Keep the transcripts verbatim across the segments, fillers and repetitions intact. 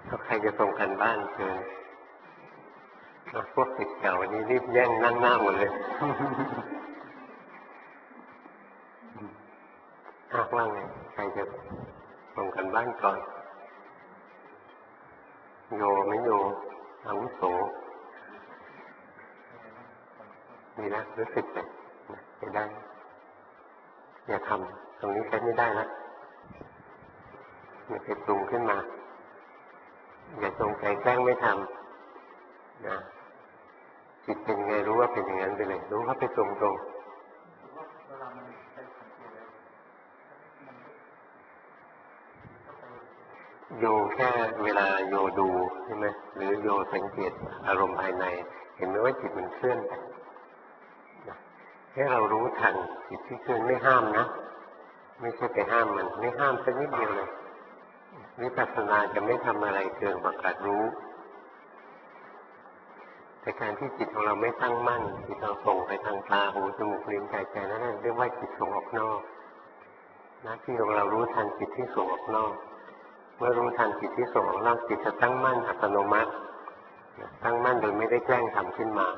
ถ้าใครจะส่งกันบ้านเชิญพวกติดเก่าวันนี้รีบแย่งนั่งหน้าหมดเลยอ้าวว่าไงใครจะส่งกันบ้านก่อนโยไม่โยอาวุโสมีนะรู้สึกเลยไปได้อย่าทำตรงนี้ใช้ไม่ได้นะอย่าไปปรุงขึ้นมาอย่าจงใจแกล้งไม่ทำนะจิตเป็นไงรู้ว่าเป็นอย่างนั้นไปเลยรู้ว่าไปตรงตรงโยแค่เวลาโยดูใช่ไหมหรือโยสังเกตอารมณ์ภายในเห็นไหมว่าจิตมันเคลื่อนไปให้เรารู้ทันจิตที่เคลื่อนไม่ห้ามนะไม่ใช่ไปห้ามมันไม่ห้ามสักนิดเดียวเลยวิปัสสนาจะไม่ทำอะไรเกินกว่าการรู้แต่การที่จิตของเราไม่ตั้งมั่นจิตเราส่งไปทางตาหูจมูกลิ้นกายใจนั่นเรียกว่าจิตส่งออกนอกหน้าที่ของเรารู้ทันจิตที่ส่งออกนอกเมื่อรู้ทันจิตที่ส่งออกนอกจิตจะตั้งมั่นอัตโนมัติตั้งมั่นโดยไม่ได้แกล้งทำขึ้นมา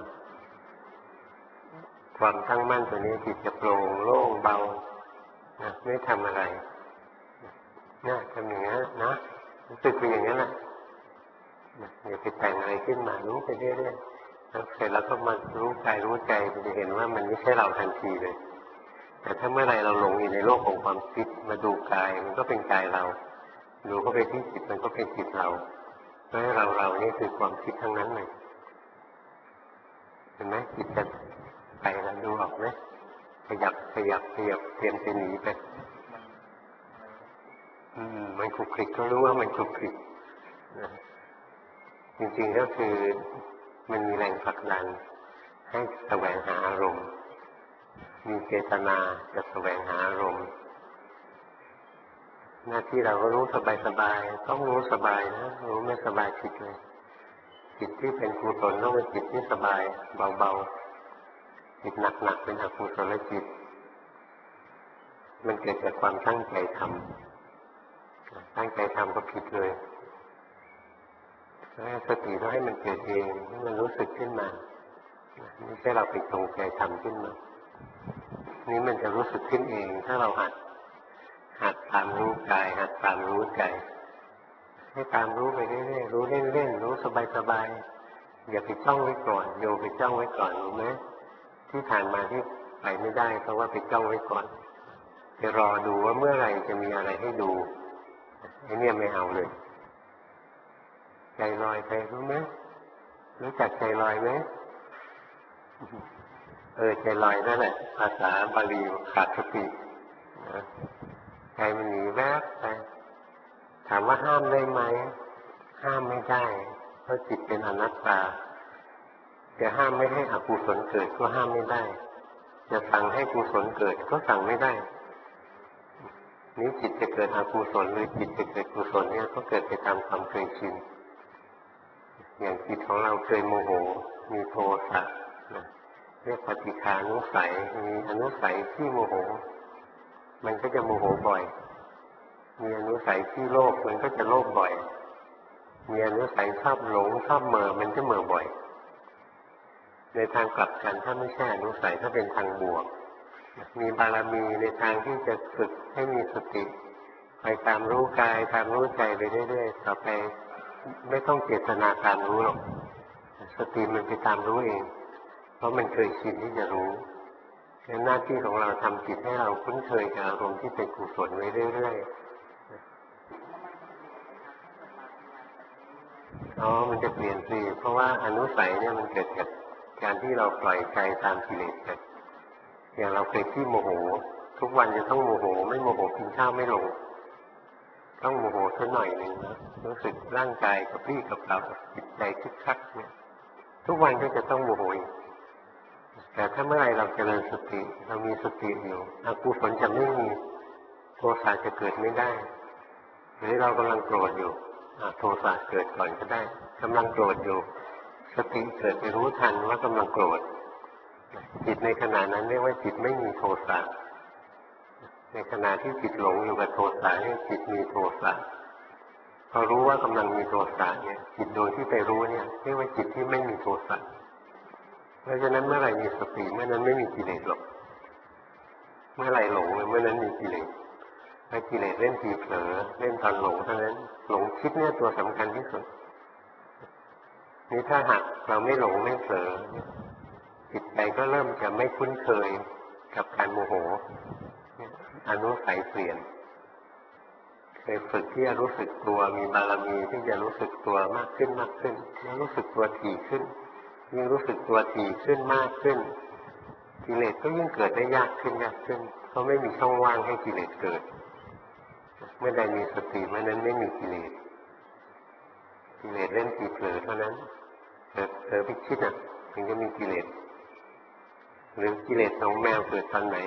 ความตั้งมั่นตัวนี้จิตจะโปร่งโล่งเบานะไม่ทำอะไรนะทำอย่างนี้นะรู้สึกเป็นอย่างนี้แหละอย่าไปแต่งอะไรขึ้นมารู้ไปเรื่อยๆแล้วเสร็จแล้วก็มารู้กายรู้ใจจะเห็นว่ามันไม่ใช่เราทันทีเลยแต่ถ้าเมื่อไรเราหลงอยู่ในโลกของความคิดมาดูกายมันก็เป็นกายเราดูเข้าไปที่จิตมันก็เป็นจิตเราเพราะเราเรานี่คือความคิดทั้งนั้นเลยเห็นไหมจิตจะไปแล้วดูออกไหมขยับขยับขยับเตรียมจะหนีไปอืมมันคลุกคลิกก็รู้ว่ามันคลุกคลิกนะจริงๆก็คือมันมีแรงผลักดันให้แสวงหาอารมณ์มีเจตนาจะแสวงหาอารมณ์หน้าที่เราก็รู้สบายๆต้องรู้สบายนะรู้ไม่สบายผิดเลยจิตที่เป็นกุศลต้องเป็นจิตที่สบายเบาๆจิตหนักๆเป็นอกุศลจิตมันเกิดจากความตั้งใจทำตั้งใจทำก็ผิดเลยสติต้องให้มันเกิดเองให้มันรู้สึกขึ้นมาไม่ใช่เราไปจงใจทำขึ้นมานี่มันจะรู้สึกขึ้นเองถ้าเราหัดหัดตามรู้กายหัดตามรู้ใจให้ตามรู้ไปเรื่อยๆรู้เล่นๆรู้สบายๆอย่าไปจ้องไว้ก่อนโยไปจ้องไว้ก่อนรู้ไหมที่ผ่านมาที่ไปไม่ได้เพราะว่าไปจ้องไว้ก่อนไปรอดูว่าเมื่อไหร่จะมีอะไรให้ดูไอ้เนี่ยไม่เอาเลยใจลอยไปรู้ไหมรู้จักใจลอยไหมเออใจลอยนั่นแหละภาษาบาลีขาดสติใจมันหนีแวบไปถามว่าห้ามได้ไหมห้ามไม่ได้เพราะจิตเป็นอนัตตาจะห้ามไม่ให้อกุศลเกิดก็ห้ามไม่ได้จะสั่งให้กุศลเกิดก็สั่งไม่ได้นี้จิตจะเกิดอกุศลหรือจิตจะเกิดกุศลเนี่ยก็เกิดไปตามความเคยชินอย่างจิตของเราเคยโมโหมีโทสะเรียกปฏิฆานุสัยมีอนุสัยที่โมโหมันก็จะโมโหบ่อยมีอนุสัยที่โลภมันก็จะโลภบ่อยมีอนุสัยชอบหลงชอบเมอมันจะเมอบ่อยในทางกลับกันถ้าไม่ใช่อนุสัยถ้าเป็นทางบวกมีบารมีในทางที่จะฝึกให้มีสติไปตามรู้กายตามรู้ใจไปเรื่อยๆต่อไปไม่ต้องเจตนาตามรู้หรอกสติมันไปตามรู้เองเพราะมันเคยชินที่จะรู้หน้าที่ของเราทำจิตให้เราคุ้นเคยกับอารมณ์ที่เป็นกุศลไว้เรื่อยๆอ๋อมันจะเปลี่ยนสิเพราะว่าอนุสัยเนี่ยมันเกิดจากการที่เราปล่อยใจตามกิเลสไปอย่างเราเคยขี้โมโหทุกวันจะต้องโมโหไม่โมโหกินข้าวไม่ลงต้องโมโหสักหน่อยหนึ่งนะรู้สึกร่างกายกับพี่กับเราจิตใจคึกคักเนี่ยทุกวันก็จะต้องโมโหแต่ถ้าเมื่อไรเราเจริญสติเรามีสติอยู่อกุศลจะไม่มีโทสะจะเกิดไม่ได้หรือเรากำลังโกรธอยู่โทสะเกิดก่อนก็ได้กำลังโกรธอยู่สติเกิดไปรู้ทันว่ากำลังโกรธจิตในขณะนั้นเรียกว่าจิตไม่มีโทสะในขณะที่จิตหลงอยู่กับโทสะนี่จิตมีโทสะพอรู้ว่ากำลังมีโทสะเนี่ยจิตโดยที่ไปรู้เนี่ยเรียกว่าจิตที่ไม่มีโทสะเพราะฉะนั้นเมื่อไหร่มีสติเมื่อนั้นไม่มีกิเลสหรอกเมื่อไหร่หลงเมื่อนั้นมีกิเลสถ้ากิเลสเล่นทีเผลอเล่นตอนหลงเท่านั้นหลงคิดเนี่ยตัวสำคัญที่สุดนี่ถ้าหากเราไม่หลงไม่เผลอจิตใจก็เริ่มจะไม่คุ้นเคยกับการโมโหอนุสัยเปลี่ยนเคยฝึกที่จะรู้สึกตัวมีบารมีที่จะรู้สึกตัวมากขึ้นมากขึ้นแล้วรู้สึกตัวถี่ขึ้นยิ่งรู้สึกตัวถี่ขึ้นมากขึ้นกิเลสก็ยิ่งเกิดได้ยากขึ้นยากขึ้นเพราะไม่มีช่องว่างให้กิเลสเกิดเมื่อใดมีสติเมื่อนั้นไม่มีกิเลสกิเลสเล่นตีเผลอเท่านั้นเผลอเผลอไปคิดอ่ะถึงจะมีกิเลสหรือกิเลสของแมวเกิดตอนไหน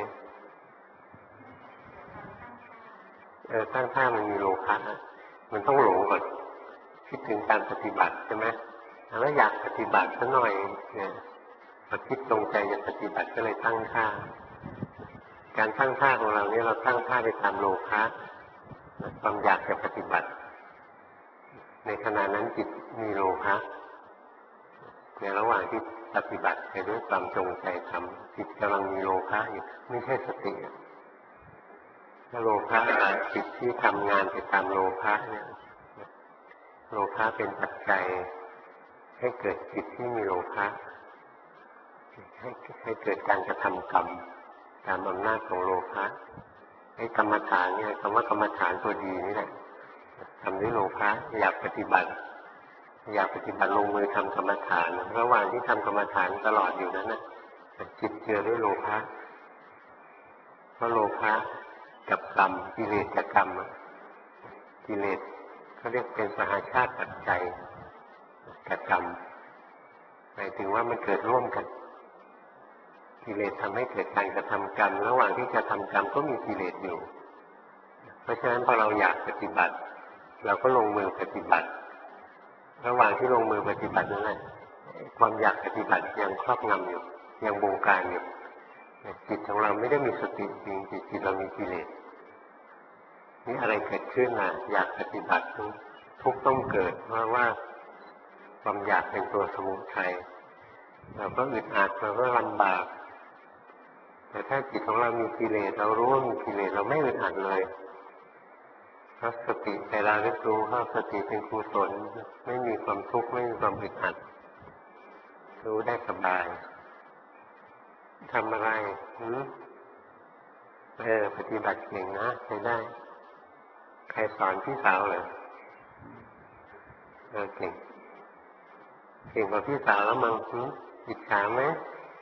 เออตั้งท่ามันมีโลภะมันต้องหลงก่อนคิดถึงการปฏิบัติใช่ไหมแล้วอยากปฏิบัติซะหน่อยเนี่ยพอคิดตรงใจจะปฏิบัติก็เลยตั้งท่าการตั้งท่าของเราเนี่ยเราตั้งท่าไปตามโลภะความอยากจะปฏิบัติในขณะนั้นจิตมีโลภะในระหว่างที่ปฏิบัติไปด้วยความจงใจทำจิตกำลังมีโลภะอยู่ไม่ใช่สติถ้าโลภะจิตที่ทำงานไปตามโลภะเนี่ยโลภะเป็นปัจจัยให้เกิดจิตที่มีโลภะให้ให้เกิดการกระทำกรรมตามอำนาจของโลภะให้กรรมฐานเนี่ยคำว่ากรรมฐานตัวดีนี่แหละทำด้วยโลภะอยากปฏิบัติอยากปฏิบัติลงมือทำกรรมฐานระหว่างที่ทำกรรมฐานตลอดอยู่นั้นนะจิตเจือด้วยโลภะเพราะโลภะกับกรรมกิเลสกับกรรมกิเลสเขาเรียกเป็นสหชาติปัจจัยกับกรรมหมายถึงว่ามันเกิดร่วมกันกิเลสทำให้เกิดการกระทำกรรมระหว่างที่จะทำกรรมก็มีกิเลสอยู่เพราะฉะนั้นพอเราอยากปฏิบัติเราก็ลงมือปฏิบัติระหว่างที่ลงมือปฏิบัตินั่นแหละความอยากปฏิบัติยังครอบงำอยู่ยังบงการอยู่จิตของเราไม่ได้มีสติจริงจิตเรามีกิเลสนี่อะไรเกิดขึ้นอ่ะอยากปฏิบัติทุกข์ต้องเกิดเพราะว่าความอยากเป็นตัวสมุทัยเราก็อึดอัดเราก็ลำบากแต่ถ้าจิตของเรามีกิเลสเรารู้ว่ามีกิเลสเราไม่อึดอัดเลยเพราะสติเวลาเรียนรู้ว่าสติเป็นกุศลไม่มีความทุกข์ไม่มีความอึดอัดรู้ได้สบายทำอะไรหืมเออปฏิบัติเก่งนะใช้ได้ใครสอนพี่สาวเหรอเออเก่งเก่งกว่าพี่สาวแล้วมั้งหืมอิจฉาไหม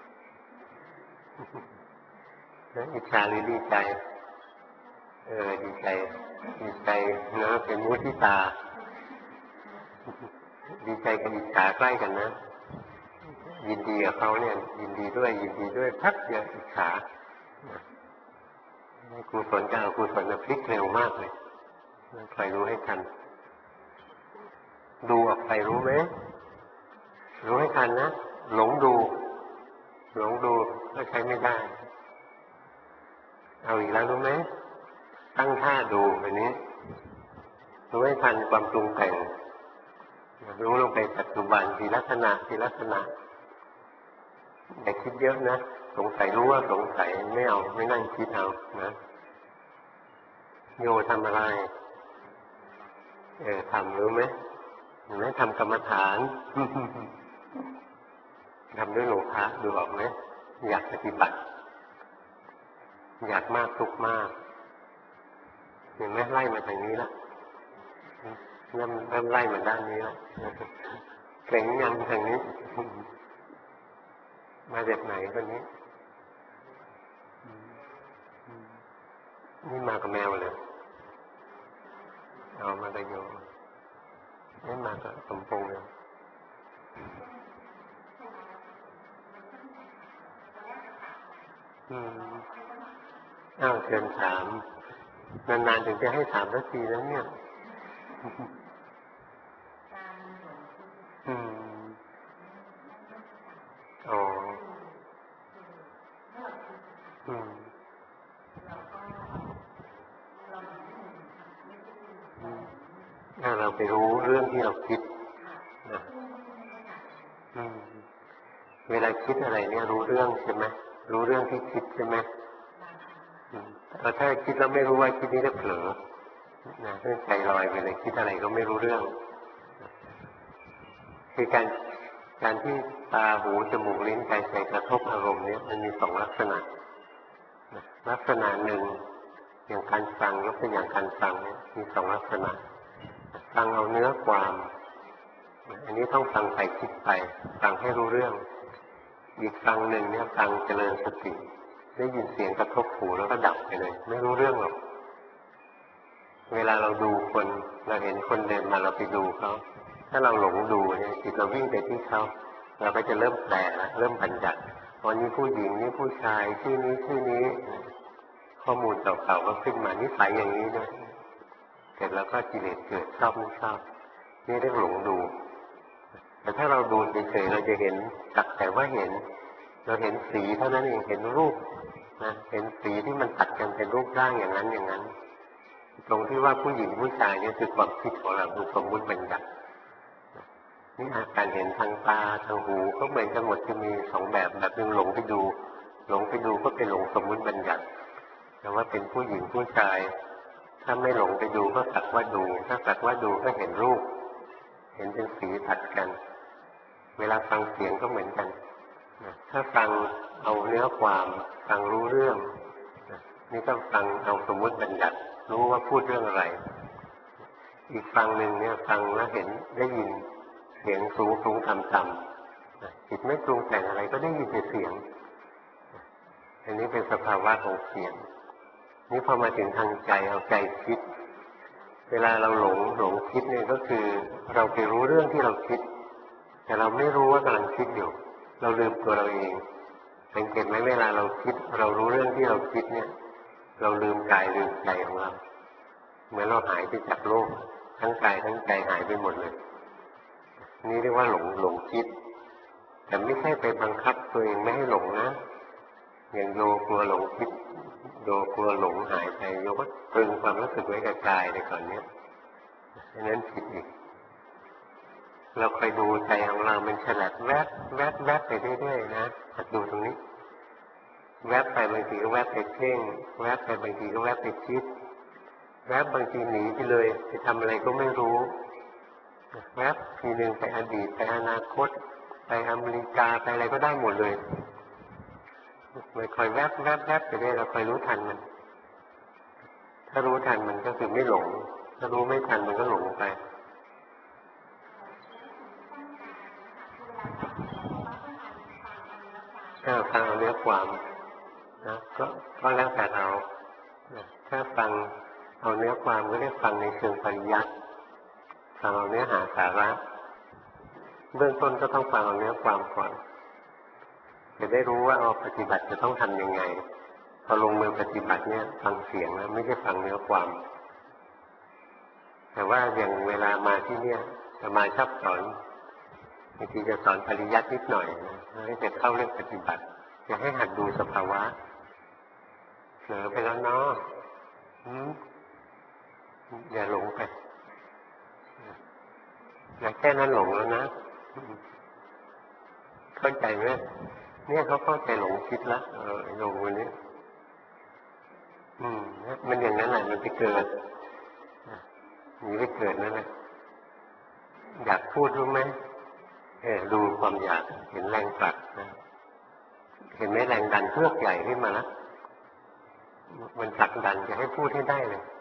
อิจฉาหรือดีใจเออดีใจดีใจนะเป็นมุทิตาดีใจกับอิจฉาใกล้กันนะยินดีกับเขาเนี่ยยินดีด้วยยินดีด้วยพักเดียวอิจฉากุศลกับอกุศลพลิกเร็วมากเลยใครรู้ให้ทันดูออกไปรู้ไหมรู้ให้ทันนะหลงดูหลงดูก็ใช้ไม่ได้เอาอีกแล้วรู้ไหมตั้งท่าดูแบบนี้รู้ให้ทันความปรุงแต่งรู้ลงไปปัจจุบันทีลักษณะทีลักษณะอย่าคิดเยอะนะสงสัยรู้ว่าสงสัยไม่เอาไม่นั่งคิดเอานะโยทำอะไรเออทำรู้ไหมเห็นไหมทำกรรมฐานทำด้วยโลภะดูออกไหมอยากปฏิบัติอยากมากทุกมากเห็นไหมไล่มาทางนี้ละเริ่มเริ่มไล่มาด้านนี้ละเกร็งยังทางนี้มาจากไหนคนนี้นี่มากับแมวเลยเอามากับโยนี่มากับสมพงษ์เลยอืมอ้าวเชิญถามนานๆถึงจะให้ถามสักทีแล้วเนี่ยอืมอ๋ออืมอ่าเราไปรู้เรื่องที่เราคิดนะเวลาคิดอะไรเนี่ยรู้เรื่องใช่ไหมรู้เรื่องที่คิดใช่ไหมแต่ถ้าคิดแล้วไม่รู้ว่าคิดนี้ก็เผลอนะเรื่องใจลอยไปเลยคิดอะไรก็ไม่รู้เรื่องคือการการที่ตาหูจมูกลิ้นกายใจกระทบอารมณ์เนี่ยมันมีสองลักษณะลักษณะหนึ่งอย่างการฟังยกตัวอย่างการฟังเนี่ยมีสองลักษณะฟังเอาเนื้อความอันนี้ต้องฟังไปคิดไปฟังให้รู้เรื่องอีกฟังหนึ่งเนี่ยฟังเจริญสติได้ยินเสียงกระทบหูแล้วก็ดับไปเลยไม่รู้เรื่องหรอกเวลาเราดูคนเราเห็นคนเดินมาเราไปดูเขาถ้าเราหลงดูเนี่ยจิตเราวิ่งไปที่เขาเราก็จะเริ่มแปลแล้วเริ่มบัญญัติวันนี้ผู้หญิงนี่ผู้ชายชื่อนี้ชื่อนี้ข้อมูลเก่าๆก็ขึ้นมานิสัยอย่างนี้ด้วยเสร็จแล้วก็กิเลสเกิดชอบไม่ชอบนี่เรียกหลงดูแต่ถ้าเราดูเฉยๆเราจะเห็นสักแต่ว่าเห็นเราเห็นสีเท่านั้นเองเห็นรูปนะเห็นสีที่มันตัดกันเป็นรูปร่างอย่างนั้นอย่างนั้นตรงที่ว่าผู้หญิงผู้ชายเนี่ยคือความคิดของเราคือสมมุติบัญญัตินี่อาการเห็นทางตาทางหูก็เหมือนกันหมดจะมีสองแบบแบบนึงหลงไปดูหลงไปดูก็เป็นหลงสมมุติบัญญัติแต่ว่าเป็นผู้หญิงผู้ชายถ้าไม่หลงไปดูก็สักว่าดูถ้าสักว่าดูก็เห็นรูปเห็นเป็นสีตัดกันเวลาฟังเสียงก็เหมือนกันถ้าฟังเอาเนื้อความฟังรู้เรื่องนี่ก็ฟังเอาสมมุติบัญญัติรู้ว่าพูดเรื่องอะไรอีกฟังหนึ่งเนี่ยฟังแล้วเห็นได้ยินเสียงสูงสูงต่ำต่ำจิตไม่ปรุงแต่งอะไรก็ได้ยินแต่เสียงอันนี้เป็นสภาวะของเสียงนี่พอมาถึงทางใจเอาใจคิดเวลาเราหลงหลงคิดเนี่ยก็คือเราไปรู้เรื่องที่เราคิดแต่เราไม่รู้ว่ากำลังคิดอยู่เราลืมตัวเราเองสังเกตไหมเวลาเราคิดเรารู้เรื่องที่เราคิดเนี่ยเราลืมกายลืมใจของเราเหมือนเราหายไปจากโลกทั้งกายทั้งใจหายไปหมดเลยนี่เรียกว่าหลงหลงคิดแต่ไม่ใช่ไปบังคับตัวเองไม่ให้หลงนะอย่างโยกลัวหลงคิดโยกลัวหลงหายไปโยก็ตรึงความรู้สึกไว้กับกายในก่อนเนี้ยดังนั้นผิดอีกเราคอยดูใจของเรามันฉลับแวบแวบแวบไปเรื่อยๆนะหัดดูตรงนี้แวบไปบางทีก็แวบไปเพ่งแวบไปบางทีก็แวบไปคิดแวบบางทีหนีไปเลยไปทำอะไรก็ไม่รู้แวบทีหนึ่งไปอดีตไปอนาคตไปอเมริกาไปอะไรก็ได้หมดเลยมันคอยแวบแวบแวบไปเรื่อยเราคอยรู้ทันมันถ้ารู้ทันมันก็คือไม่หลงถ้ารู้ไม่ทันมันก็หลงไปถ้าฟังเอาเนื้อความนะก็ก็แล้วแต่เราถ้าฟังเอาเนื้อความก็เรียกฟังในเชิงปริยัติฟังเอาเนื้อหาสาระเบื้องต้นก็ต้องฟังเอาเนื้อความก่อนจะได้รู้ว่าเอาปฏิบัติจะต้องทำยังไงพอลงมือปฏิบัติเนี่ยฟังเสียงนะไม่ใช่ฟังเนื้อความแต่ว่าอย่างเวลามาที่เนี่ยจะมาชอบสอนบางทีจะสอนปริยัตินิดหน่อยนะแล้วจะเข้าเรื่องปฏิบัติจะให้หัดดูสภาวะเผลอไปแล้วเนาะอย่าหลงไปอย่าแค่นั้นหลงแล้วนะเข้าใจไหมเนี่ยเขาเข้าใจหลงคิดแล้วเออหลงวันนี้อืมมันอย่างนั้นแหละมันไปเกิดหนีไปเกิดนั่นแหละอยากพูดรู้ไหมเออดูความอยากเห็นแรงผลักนะเห็นไหมแรงดันเพื่อกใหญ่ขึ้นมาแล้วมันผลักดันจะให้พูดให้ได้เลย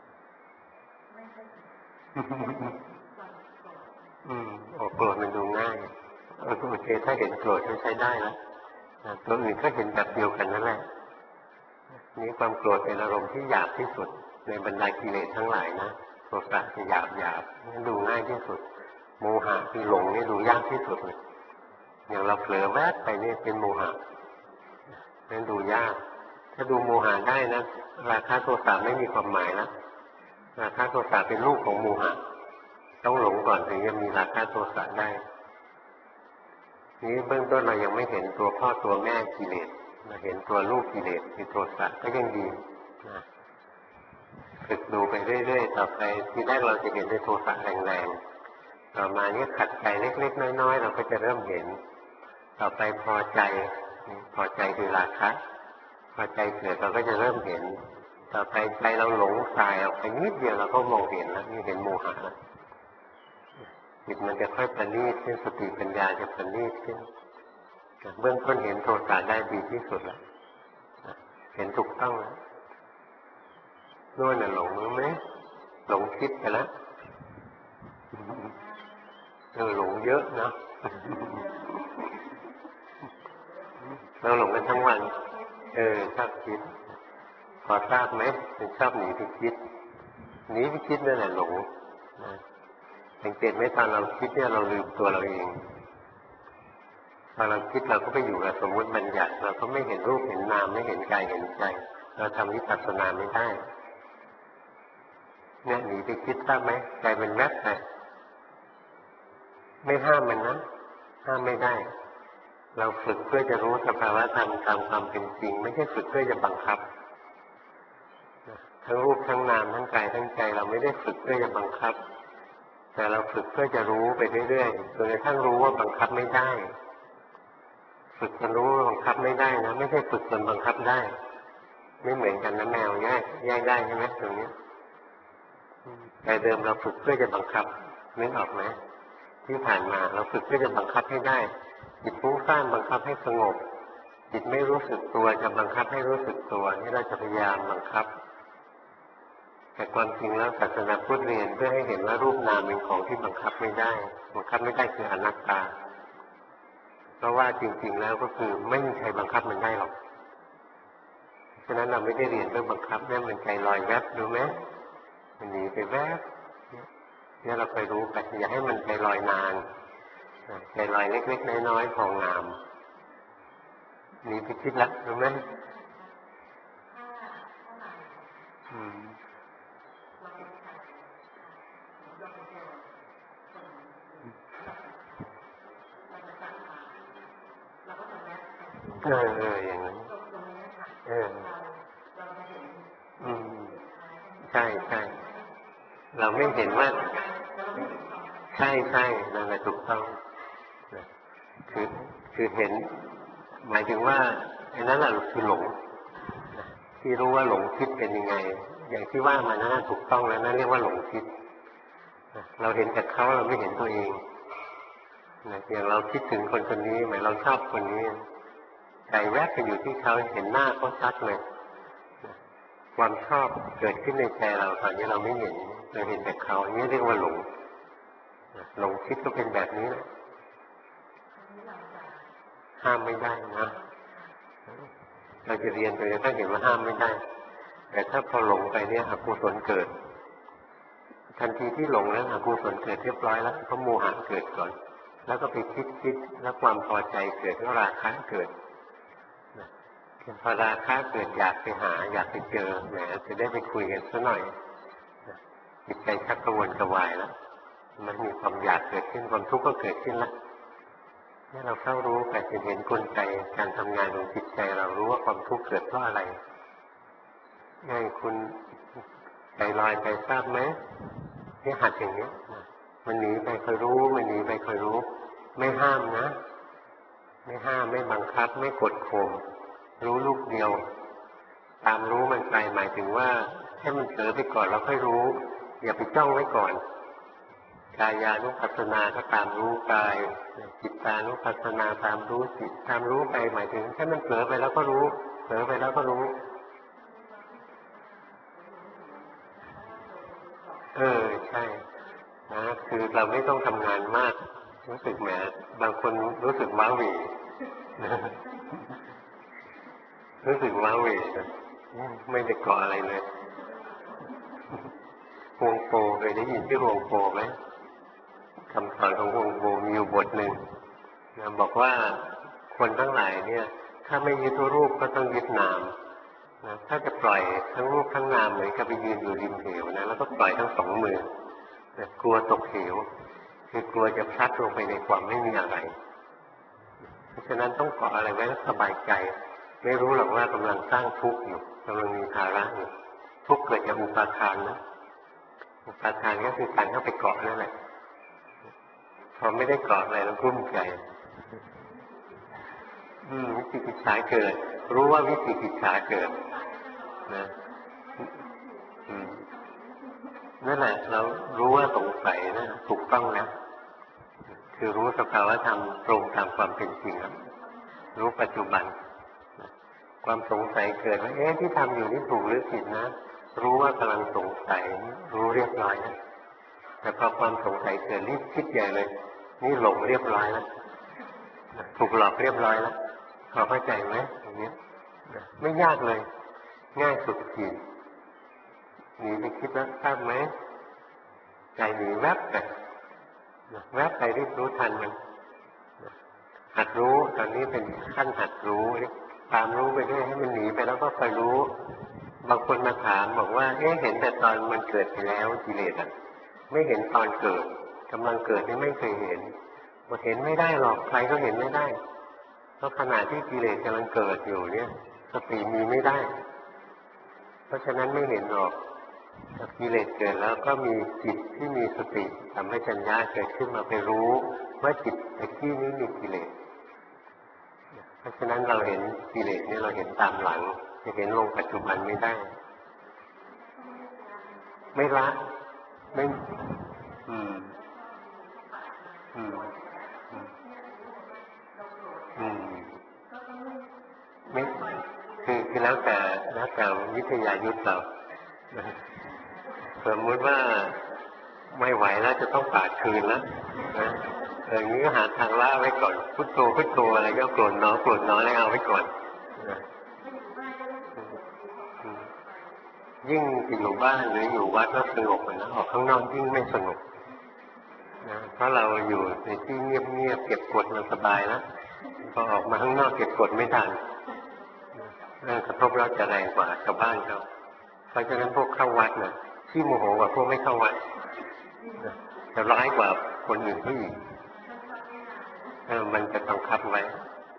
อืมโอ้โกรธมันดูง่ายเออโอเคถ้าเห็นโกรธก็ใช้ได้แล้วตัวอื่นก็เห็นแบบเดียวกันนั่นแหละนี่ความโกรธเป็นอารมณ์ที่หยาบที่สุดในบรรดากิเลสทั้งหลายนะโทสะจะหยาบหยาบดูง่ายที่สุดโมหะที่หลงนี่ดูยากที่สุดเลยอย่างเราเผลอแวบไปนี่เป็นโมหะนั่นดูยากถ้าดูโมหะได้นะราคะโทสะไม่มีความหมายแล้วราคะโทสะเป็นลูกของโมหะต้องหลงก่อนถึงจะมีราคะโทสะได้นี้เบื้องต้นเรายังไม่เห็นตัวพ่อตัวแม่กิเลสเราเห็นตัวลูกกิเลสคือโทสะก็ยังดีนะฝึกดูไปเรื่อยๆต่อไปทีแรกเราจะเห็นในโทสะแรงๆต่อมาเนี่ยขัดใจเล็กๆน้อยๆเราก็จะเริ่มเห็นต่อไปพอใจพอใจคือราคะพอใจเกิดเราก็จะเริ่มเห็นต่อไปใจเราหลงคลายออกไปนิดเดียวเราก็มองเห็นแล้วนี่เห็นโมหะแล้วจิตมันจะค่อยประณีตขึ้นสติปัญญาจะประณีตขึ้นเบื้องต้นเห็นโทสะได้ดีที่สุดแล้วเห็นถูกต้องแล้วโน่นน่ะหลงรู้ไหมหลงคิดไปแล้วเออหลงเยอะนะเราหลงกันทั้งวันเออชอบคิดพอทราบไหมเป็นชอบหนีไปคิดหนีไปคิดนั่นแหละหลงนะสังเกตไหมตอนเราคิดเนี่ยเราลืมตัวเราเองพอเราคิดเราก็ไปอยู่กับสมมติบัญญัติเราก็ไม่เห็นรูปเห็นนามไม่เห็นกายเห็นใจเราทำวิปัสสนาไม่ได้เนี่ยหนีไปคิดทราบไหมใจมันแวบไปไม่ห้ามมันนะห้ามไม่ได้เราฝึกเพื่อจะรู้สภาวะธรรมตามความเป็นจริงไม่ใช่ฝึกเพื่อจะบังคับทั้งรูปทั้งนามทั้งกายทั้งใจเราไม่ได้ฝึกเพื่อจะบังคับแต่เราฝึกเพื่อจะรู้ไปเรื่อยๆจนกระทั่งรู้ว่าบังคับไม่ได้ฝึกจนรู้ว่าบังคับไม่ได้นะไม่ใช่ฝึกจนบังคับได้ไม่เหมือนกันนะแมวแยกแยกได้ใช่ไหมตรงนี้แต่เดิมเราฝึกเพื่อจะบังคับนึกออกไหมที่ผ่านมาเราฝึกเพื่อจะบังคับให้ได้จิตฟุ้งซ่านบังคับให้สงบจิตไม่รู้สึกตัวจะบังคับให้รู้สึกตัวนี่เราจะพยายามบังคับแต่ความจริงแล้วศาสนาพุทธเรียนเพื่อให้เห็นว่ารูปนามเป็นของที่บังคับไม่ได้บังคับไม่ได้คืออนัตตาเพราะว่าจริงๆแล้วก็คือไม่มีใครบังคับมันได้หรอกฉะนั้นเราไม่ได้เรียนเรื่องบังคับเนี่ยมันใจลอยแวบรู้ไหมมันหนีไปแวบเนี่ยเราไปรู้ไปอย่าให้มันใจลอยนานใจลอยเล็กๆน้อยๆพองามหนีไปคิดละรู้ไหมอืมเออเอออย่างนั้นเอออืมใช่ใช่เราไม่เห็นว่าใช่ใช่นั่นแหละถูกต้องคือคือเห็นหมายถึงว่าไอ้นั้นแหละคือหลงที่รู้ว่าหลงคิดเป็นยังไงอย่างที่ว่ามานะถูกต้องแล้วนั่นเรียกว่าหลงคิดเราเห็นแต่เขาเราไม่เห็นตัวเองอย่างเราคิดถึงคนคนนี้หมายเราชอบคนนี้ใจแวบไปอยู่ที่เขาเห็นหน้าเขาชัดเลยความชอบเกิดขึ้นในใจเราตอนนี้เราไม่เห็นเราเห็นแต่เขาอันนี้เรียกว่าหลงหลงคิดก็เป็นแบบนี้แหละห้ามไม่ได้นะเราจะเรียนไปถ้าเห็นว่าห้ามไม่ได้แต่ถ้าพอหลงไปเนี่ยอกุศลเกิดทันทีที่หลงแล้วอกุศลเกิดเรียบร้อยแล้วเพราะโมหะเกิดก่อนแล้วก็ไปคิดคิดแล้วความพอใจเกิดแล้วราคะเกิดพอราคะเกิดอยากไปหาอยากไปเจอแหมจะได้ไปคุยกันสักหน่อยจิตใจชักกระวนกระวายแล้วมันมีความอยากเกิดขึ้นความทุกข์ก็เกิดขึ้นแล้วนี่เราเข้ารู้ไปจะเห็นกลไกการทำงานของจิตใจเรารู้ว่าความทุกข์เกิดเพราะอะไรไงคุณใจลอยไปทราบไหมนี่หัดอย่างนี้มันหนีไปคอยรู้มันหนีไปคอยรู้ไม่ห้ามนะไม่ห้ามไม่บังคับไม่กดข่มรู้ลูกเดียวตามรู้มันไปหมายถึงว่าให้มันเผลอไปก่อนแล้วค่อยรู้อย่าไปจ้องไว้ก่อนกายานุปัสสนาก็ตามรู้กายจิตานุปัสสนาตามรู้จิตตามรู้ไปหมายถึงให้มันเผลอไปแล้วก็รู้เผลอไปแล้วก็รู้เออใช่นะคือเราไม่ต้องทำงานมากรู้สึกแหมบางคนรู้สึกว้าเหวรู้สึกว้าเหวไม่ได้เกาะอะไรเลยฮวงโปเคยได้ยินชื่อฮวงโปไหมคำสอนของฮวงโปมีอยู่บทหนึ่งนะบอกว่าคนทั้งหลายเนี่ยถ้าไม่ยึดรูปก็ต้องยึดนามนะถ้าจะปล่อยทั้งรูปทั้งนามเหมือนกับไปยืนอยู่ริมเหวนะแล้วก็ปล่อยทั้งสองมือนะกลัวตกเหวคือกลัวจะพลัดลงไปในความไม่มีอะไรเพราะฉะนั้นต้องเกาะอะไรไว้สบายใจไม่รู้หรอกว่ากำลังสร้างทุกข์อยู่กำลังมีภาระอยู่ทุกข์เกิดจากอุปาทานนะอุปาทานก็คือการเข้าไปเกาะนั่นแหละพอไม่ได้เกาะอะไรแล้วกลุ้มใจอืมวิจิกิจฉาเกิดรู้ว่าวิจิกิจฉาเกิดนะอืมนั่นแหละเรารู้ว่าสงสัยนะถูกต้องแล้วคือรู้สภาวะธรรมตรงตามความเป็นจริงแล้วรู้ปัจจุบันความสงสัยเกิดว่าเอ๊ะที่ทำอยู่นี่ถูกหรือผิดนะรู้ว่ากำลังสงสัยรู้เรียบร้อยนะแต่พอความสงสัยเกิดรีบคิดใหญ่เลยนี่หลงเรียบร้อยแล้วถูกหลอกเรียบร้อยแล้วพอเข้าใจไหมอย่างนี้ไม่ยากเลยง่ายสุดขีดหนีไปคิดแล้วทราบไหมใจหนีแวบไปแวบไปรีบรู้ทันมันหัดรู้ตอนนี้เป็นขั้นหัดรู้ตามรู้ไปด้วยให้มันหนีไปแล้วก็คอยรู้บางคนมาถามบอกว่าเอ๊ะเห็นแต่ตอนมันเกิดไปแล้วกิเลสอ่ะไม่เห็นตอนเกิดกำลังเกิดนี่ไม่เคยเห็นบอกเห็นไม่ได้หรอกใครก็เห็นไม่ได้เพราะขณะที่กิเลสกำลังเกิดอยู่เนี่ยสติมีไม่ได้เพราะฉะนั้นไม่เห็นหรอกกิเลสเกิดแล้วก็มีจิตที่มีสติสัมปชัญญะเกิดขึ้นมาไปรู้ว่าจิตตะกี้นี้มีกิเลสเพราะฉะนั้นเราเห็นกิเลสนี่เราเห็นตามหลังจะเห็นลงปัจจุบันไม่ได้ไม่ละไม่อืมอืมอืมไม่คือคือแล้วแต่แล้วแต่วิทยายุทธ์เราสมมติว่าไม่ไหวแล้วจะต้องปาดคืนแล้วนะอย่างนี้ก็หาทางล่าไว้ก่อนพุทโธพุทโธอะไรก็โกรธน้อโกรธน้อแล้วเอาไว้ก่อนยิ่งอยู่บ้านหรืออยู่วัดแล้วสงบนะออกข้างนอกยิ่งไม่สงบนะเพราะเราอยู่ในที่เงียบๆเก็บกดมันสบายแล้วพอออกมาข้างนอกเก็บกดไม่ทันเรื่องกระทบเราจะแรงกว่าชาวบ้านเขาเพราะฉะนั้นพวกเข้าวัดนะที่โมโหกว่าพวกไม่เข้าวัดจะร้ายกว่าคนอื่นเขาอีกเออมันจะบังคับไว้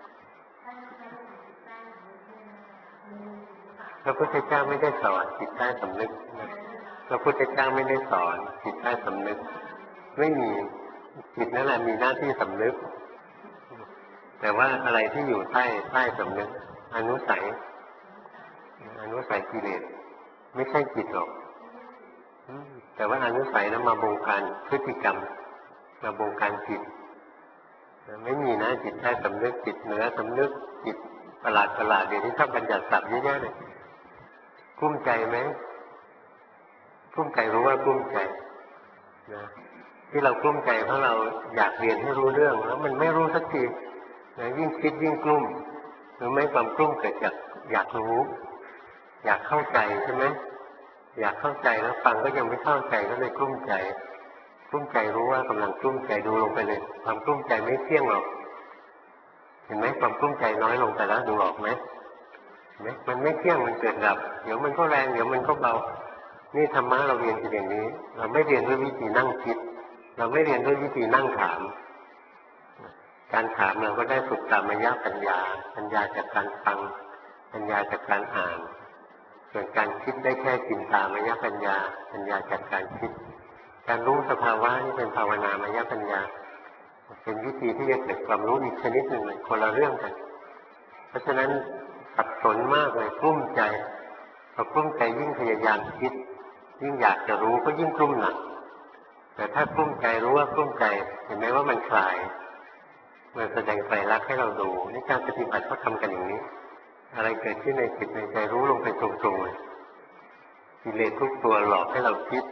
พระพุทธเจ้าไม่ได้สอนจิตใต้สำนึกพระพุทธเจ้าไม่ได้สอนจิตใต้สำนึกไม่มีจิตนั่นแหละมีหน้าที่สำนึกแต่ว่าอะไรที่อยู่ใต้ใต้สำนึกอนุสัยอนุสัยกิเลสไม่ใช่จิตหรอกแต่ว่าอนุสัยนั้นมาบงการพฤติกรรมมาบงการจิตไม่มีนะจิตใต้สำนึกจิตเหนือสำนึกจิตประหลาดประหลาดเดี๋ยวนี้ชอบบัญญัติศัพท์เยอะแยะเลยกลุ้มใจไหมกลุ้มใจรู้ว่ากลุ้มใจนะที่เรากลุ้มใจเพราะเราอยากเรียนให้รู้เรื่องแล้วมันไม่รู้สักทีนะยิ่งคิดยิ่งกลุ้มหรือไม่ความกลุ้มเกิดจากอยากรู้อยากเข้าใจใช่ไหมอยากเข้าใจแล้วฟังก็ยังไม่เข้าใจก็เลยกลุ้มใจกลุ้มใจรู้ว่ากำลังกลุ้มใจดูลงไปเลยความกลุ้มใจไม่เที่ยงหรอกเห็นไหมความกลุ้มใจน้อยลงไปแล้วดูออกไหมมันไม่เที่ยงมันเกิดดับเดี๋ยวมันก็แรงเดี๋ยวมันก็เบานี่ธรรมะเราเรียนเป็นอย่างนี้เราไม่เรียนด้วยวิธีนั่งคิดเราไม่เรียนด้วยวิธีนั่งถามการถามเราก็ได้ฝึกตามยะปัญญาปัญญาจากการฟังปัญญาจากการอ่านส่วนการคิดได้แค่จินตามยะปัญญาปัญญาจากการคิดการรู้สภาวะนี่เป็นภาวนามยปัญญาเป็นวิธีที่จะเกิดความรู้อีกชนิดหนึ่งเลยคนละเรื่องกันเพราะฉะนั้นสับสนมากเลยกลุ้มใจพอกลุ้มใจยิ่งพยายามคิดยิ่งอยากจะรู้ก็ยิ่งกลุ้มหนักแต่ถ้ากลุ้มใจรู้ว่ากลุ้มใจเห็นไหมว่ามันคลายมันแสดงไตรลักษณ์ให้เราดูนี่การปฏิบัติเขาทำกันอย่างนี้อะไรเกิดขึ้นในจิตในใจรู้ลงไปตรงๆเลยกิเลสทุกตัวหลอกให้เราคิด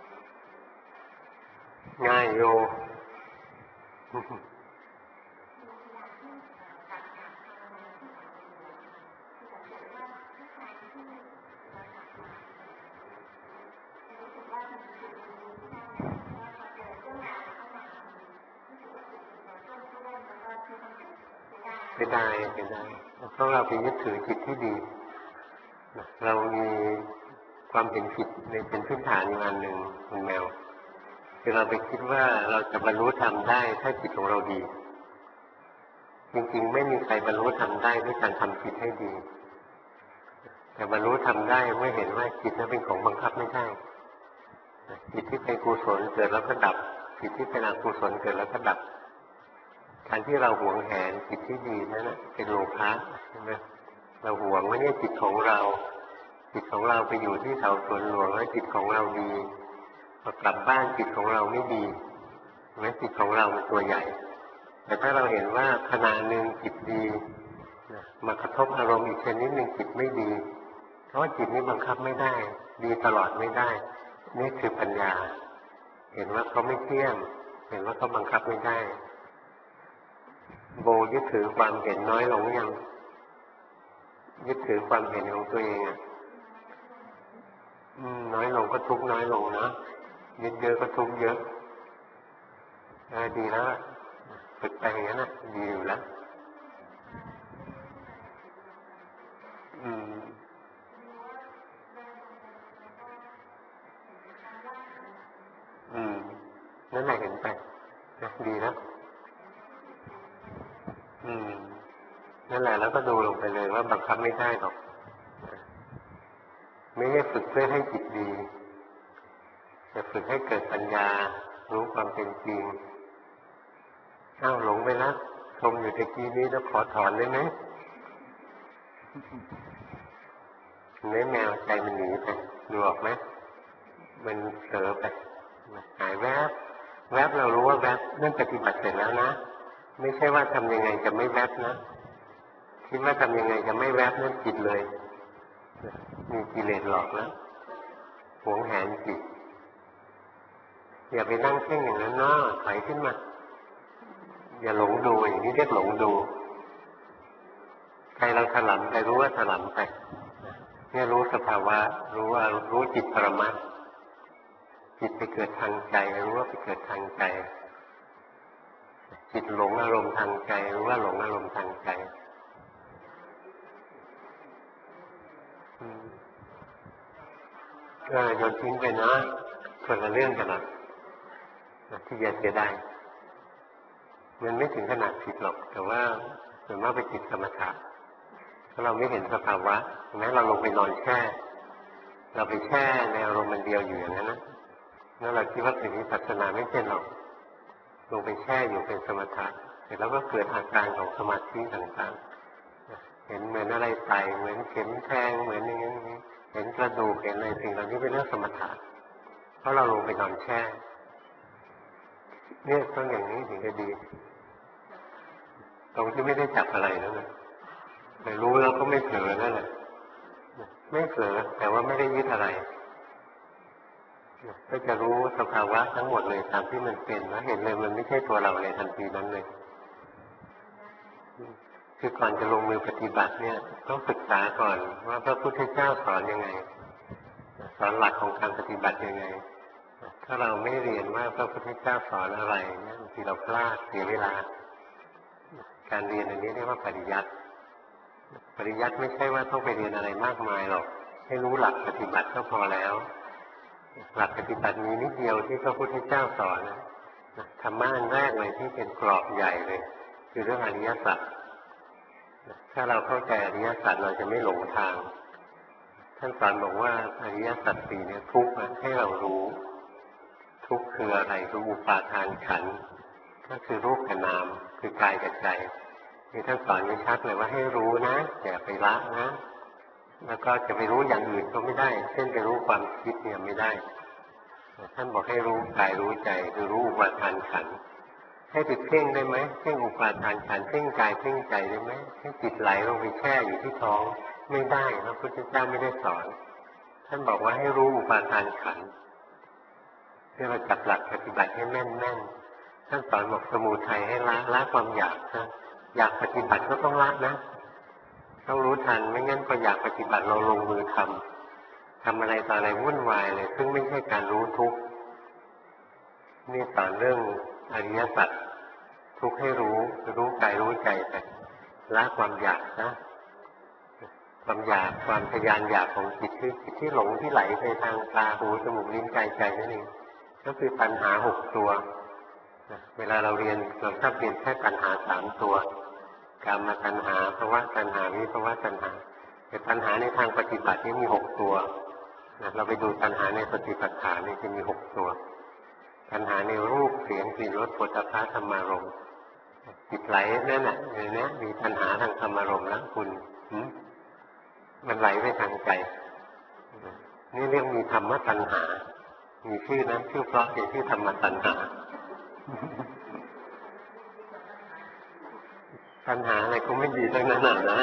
ง่ายโยไม่ได้ไม่ได้เพราะเราไปยึดถือจิตที่ดีเรามีความเห็นผิดในเป็นพื้นฐานอยู่อันหนึ่งคุณแมวคือเราไปคิดว่าเราจะบรรลุธรรมได้ถ้าจิตของเราดีจริงๆไม่มีใครบรรลุธรรมได้ด้วยการทำจิตให้ดีแต่บรรลุทำได้เมื่อเห็นว่าจิตนั้นเป็นของบังคับไม่ได้จิตที่เป็นกุศลเกิดแล้วก็ดับจิตที่เป็นอกุศลเกิดแล้วก็ดับการที่เราหวงแหนจิตที่ดีนั่นแหละเป็นโลภะใช่ไหมเราหวงว่าเนี่ยจิตของเราจิตของเราไปอยู่ที่เขาสวนหลวงแล้วจิตของเราดีพอกลับบ้านจิตของเราไม่ดีแม้จิตของเราเป็นตัวใหญ่แต่ถ้าเราเห็นว่าขณะหนึ่งจิตดีมากระทบอารมณ์อีกชนิดหนึ่งจิตไม่ดีเพราะจิตนี้บังคับไม่ได้ดีตลอดไม่ได้นี่คือปัญญาเห็นว่าเขาไม่เที่ยงเห็นว่าเขาบังคับไม่ได้โบยึดถือความเห็นน้อยลงยังยึดถือความเห็นของตัวเองอ่ะน้อยลงก็ทุกข์น้อยลงนะยึดเยอะก็ทุกข์เยอะดีแล้วฝึกไปอย่างนั้นนะดีอยู่แล้วอืมอืมนั่นแหละเห็นไปนะดีแล้วอืมนั่นแหละแล้วก็ดูลงไปเลยว่าบังคับไม่ได้หรอกไม่ได้ฝึกเพื่อให้จิตดีแต่ฝึกให้เกิดปัญญารู้ความเป็นจริงอ้าวหลงไปแล้วชมอยู่ตะกี้นี้แล้วขอถอนได้ไหมเนื้อแมวใจมันหนีไปดูออกไหมมันเผลอไปหายแวบแวบเรารู้ว่าแวบนั่นปฏิบัติเสร็จแล้วนะไม่ใช่ว่าทำยังไงจะไม่แวบนะคิดว่าทำยังไงจะไม่แวบนั่นผิดเลยมีกิเลสหลอกแล้วหวงแหนจิตอย่าไปนั่งเพ่งอย่างนั้นนะถอยขึ้นมาอย่าหลงดูอย่างนี้เรียกหลงดูใครเราถลำไปรู้ว่าถลำไปเนี่ยรู้สภาวะรู้ว่ารู้จิตปรมัตถ์จิตไปเกิดทางใจรู้ว่าไปเกิดทางใจจิตหลงอารมณ์ทางใจรู้ว่าหลงอารมณ์ทางใจก็โยนทิ้งไปนะคนละเรื่องกันนะที่จะเสียดายมันไม่ถึงขนาดผิดหรอกแต่ว่าส่วนมากไปจิตสมถะถ้าเราไม่เห็นสภาวะแม้เราลงไปนอนแช่เราไปแช่ในอารมณ์มันเดียวอยู่อย่างนั้นนะแล้วเราคิดว่าเป็นวิปัสสนาไม่เป็นหรอกลงไปแช่อยู่เป็นสมถะเสร็จแล้วก็เกิดอาการของสมาธิต่างๆเห็นเหมือนอะไรไต่เหมือนเข็มแทงเหมือนอย่างนี้เห็นกระดูกเห็นอะไรสิ่งเหล่านี้เป็นเรื่องสมถะเพราะเราลงไปนอนแช่เนี่ยต้องอย่างนี้ถึงจะดีตรงที่ไม่ได้จับอะไรนั่นแหละแต่รู้แล้วก็ไม่เผลอนั่นแหละไม่เผลอแต่ว่าไม่ได้ยึดอะไรก็จะรู้สภาวะทั้งหมดเลยตามที่มันเป็นแล้วเห็นเลยมันไม่ใช่ตัวเราในทันทีนั้นเลยคือก่อนจะลงมือปฏิบัติเนี่ยต้องศึกษาก่อนว่าพระพุทธเจ้าสอนยังไงสอนหลักของการปฏิบัติยังไงถ้าเราไม่เรียนว่าพระพุทธเจ้าสอนอะไรเนี่ยบางทีเราพลาดเสียเวลาการเรียนอันนี้เรียกว่าปริยัติปริยัติไม่ใช่ว่าต้องไปเรียนอะไรมากมายหรอกให้รู้หลักปฏิบัติก็พอแล้วหลักปฏิบัติมีนิดเดียวที่พระพุทธเจ้าสอนนะธรรมะอันแรกเลยที่เป็นกรอบใหญ่เลยคือเรื่องอริยสัจถ้าเราเข้าใจอริยสัจเราจะไม่หลงทางท่านสอนบอกว่าอริยสัจสี่เนี่ยทุกข์ให้เรารู้ทุกข์คืออะไรคืออุปาทานขันธ์ก็คือรูปกับนามคือกายกับใจนี่ท่านสอนไว้ชัดเลยว่าให้รู้นะอย่าไปละนะแล้วก็จะไปรู้อย่างอื่นก็ไม่ได้เช่นไปรู้ความคิดเนี่ยไม่ได้ท่านบอกให้รู้กายรู้ใจคือรู้อุปาทานขันธ์ให้ไปเพ่งได้ไหมเพ่งอุปาทานขันธ์เพ่งกายเพ่งใจได้ไหมให้จิตไหลลงไปแช่อยู่ที่ท้องไม่ได้พระพุทธเจ้าไม่ได้สอนท่านบอกว่าให้รู้อุปาทานขันธ์เพื่อมาจับหลักปฏิบัติให้แม่นแม่นท่านสอนบอกสมุทัยให้ละละความอยากนะอยากปฏิบัติก็ต้องละนะต้องรู้ทันไม่งั้นพออยากปฏิบัติเราลงมือทำทำอะไรต่ออะไรวุ่นวายเลยซึ่งไม่ใช่การรู้ทุกข์นี่สอนเรื่องอริยสัจทุกข์ให้รู้รู้กายรู้ใจไปละความอยากนะความอยากความทยานอยากของจิตที่จิตที่หลงที่ไหลไปทางตาหูจมูกลิ้นกายใจนั่นเองก็คือปัญหาหกตัวเวลาเราเรียนเราชอบเรียนแค่ปัญหาสามตัวกามตัณหาภวตัณหาวิภวตัณหาแต่ตัณหาในทางปฏิบัตินี่มีหกตัวนะเราไปดูตัณหาในสติปัฏฐานนี่จะมีหกตัวตัณหาในรูปเสียงกลิ่นรสโผฏฐัพพะธรรมารมณ์จิตไหลนั่นแหละในนี้มีตัณหาทางธรรมารมณ์แล้วคุณมันไหลไปทางใจนี่เรียกมีธรรมตัณหามีชื่อนั้นชื่อเพราะเป็นชื่อธรรมตัณหาตัณหาอะไรก็ไม่ดีทั้งนั้นนะ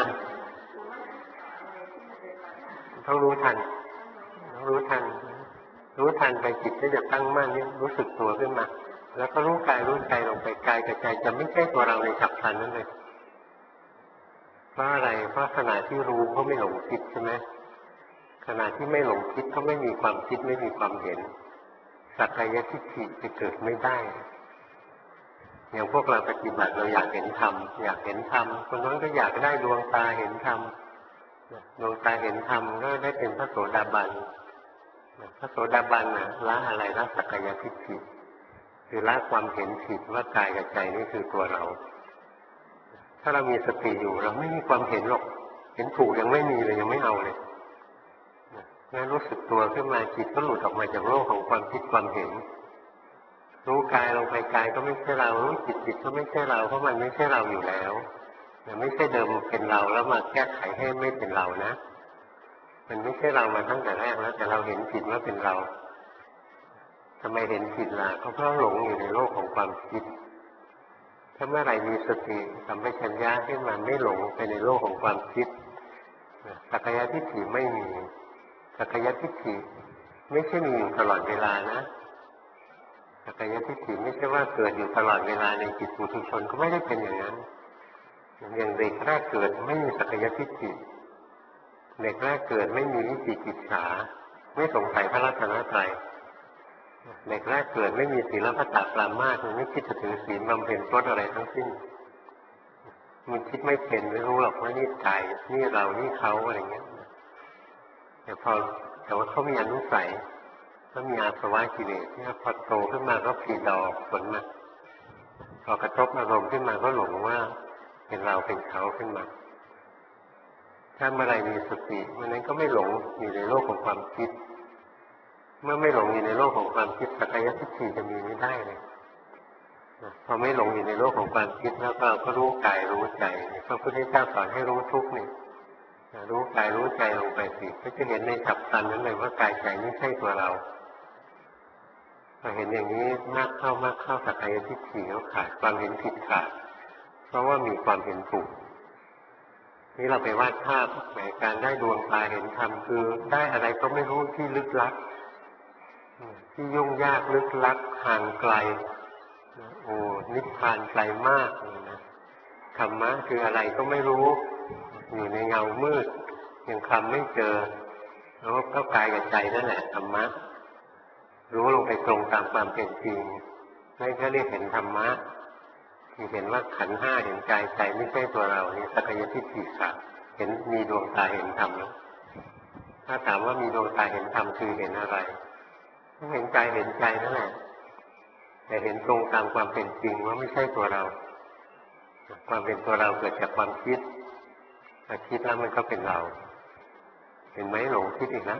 ต้องรู้ทันต้องรู้ทันรู้ทันไปจิตก็จะตั้งมั่นนี่รู้สึกตัวขึ้นมาแล้วก็รู้กายรู้ใจลงไปกายกับใจจะไม่ใช่ตัวเราในฉับพลันนั่นเลยเพราะอะไรเพราะขณะที่รู้ก็ไม่หลงคิดใช่ไหมขณะที่ไม่หลงคิดก็ไม่มีความคิดไม่มีความเห็นสักกายทิฏฐิจะเกิดไม่ได้อย่างพวกเราปฏิบัติเราอยากเห็นธรรมอยากเห็นธรรมคนนั้นก็อยากได้ดวงตาเห็นธรรมดวงตาเห็นธรรมก็ได้เป็นพระโสดาบันพระโสดาบันนะละอะไรละสักกายทิฏฐิคือละความเห็นผิดว่ากายกับใจนี่คือตัวเราถ้าเรามีสติอยู่เราไม่มีความเห็นหรอกเห็นถูกยังไม่มีเลยยังไม่เอาเลยงั้นรู้สึกตัวขึ้นมาจิตก็หลุดออกมาจากโลกของความคิดความเห็นรู้กายลงไปกายก็ไม่ใช่เรารู้จิตจิตก็ไม่ใช่เราเพราะมันไม่ใช่เราอยู่แล้วไม่ใช่เดิมเป็นเราแล้วมาแก้ไขให้ไม่เป็นเรานะมันไม่ใช่เรามาตั้งแต่แรกแล้วแต่เราเห็นผิดว่าเป็นเราทำไมเห็นผิดล่ะก็เพราะหลงอยู่ในโลกของความคิดถ้าเมื่อไหร่มีสติสัมปชัญญะขึ้นมาไม่หลงไปในโลกของความคิดสักกายทิฏฐิไม่มีสักกายทิฏฐิไม่ใช่มีอยู่ตลอดเวลานะสักกายทิฏฐิไม่ใช่ว่าเกิดอยู่ตลอดเวลาในจิตปุถุชนก็ไม่ได้เป็นอย่างนั้นอย่างเด็กแรกเกิดไม่มีสักกายทิฏฐิเด็กแรกเกิดไม่มีวิจิกิจฉาไม่สงสัยพระรัตนตรัยเด็กแรกเกิดไม่มีศีลพัตตปรามาสมันไม่คิดจะถือศีลบำเพ็ญพรตอะไรทั้งสิ้นมันคิดไม่เป็นไม่รู้หรอกว่านี่กายนี่เรานี่เขาอะไรเงี้ยแต่พอแต่ว่าเขามีอนุสัยเขามีอาสวะกิเลสเนี่ยพอโตขึ้นมาก็ผลิดอกผลมาพอกระทบอารมณ์ขึ้นมาก็หลงว่าเป็นเราเป็นเขาขึ้นมาถ้าเมื่อไรมีสติมันนั้นก็ไม่หลงอยู่ในโลกของความคิดเมื่อไม่หลงอยู่ในโลกของความคิดสักกายทิฏฐิจะมีไม่ได้เลยพอไม่หลงอยู่ในโลกของความคิดแล้วก็ก็รู้กายรู้ใจพระพุทธเจ้าสอนให้รู้ทุกข์นี่รู้กายรู้ใจลงไปสิก็จะเห็นในฉับพลันนั้นเลยว่ากายใจไม่ใช่ตัวเราพอเห็นอย่างนี้มากเข้ามากเข้าสักกายทิฏฐิก็ขาดความเห็นผิดขาดเพราะว่ามีความเห็นถูกนี่เราไปวาดภาพในการได้ดวงตาเห็นธรรมคือได้อะไรก็ไม่รู้ที่ลึกลับที่ยุ่งยากลึกลับห่างไกลโอ้นิพพานไกลมากเลยนะธรรมะคืออะไรก็ไม่รู้อยู่ในเงามืดยังคำไม่เจอแล้วก็กายกับใจนั่นแหละธรรมะรู้ลงไปตรงตามความเป็นจริงนั่นก็เรียกเห็นธรรมะที่เห็นว่าขันธ์ห้าเห็นกายใจไม่ใช่ตัวเรานี่สักกายทิฏฐิขาดเห็นมีดวงตาเห็นธรรมแล้วถ้าถามว่ามีดวงตาเห็นธรรมคือเห็นอะไรเห็นใจเห็นใจนั่นแหละแต่เห็นตรงตามความเป็นจริงว่าไม่ใช่ตัวเราความเป็นตัวเราเกิดจากความคิดถ้าคิดแล้วมันก็เป็นเราเห็นไหมหลงคิดอีกแล้ว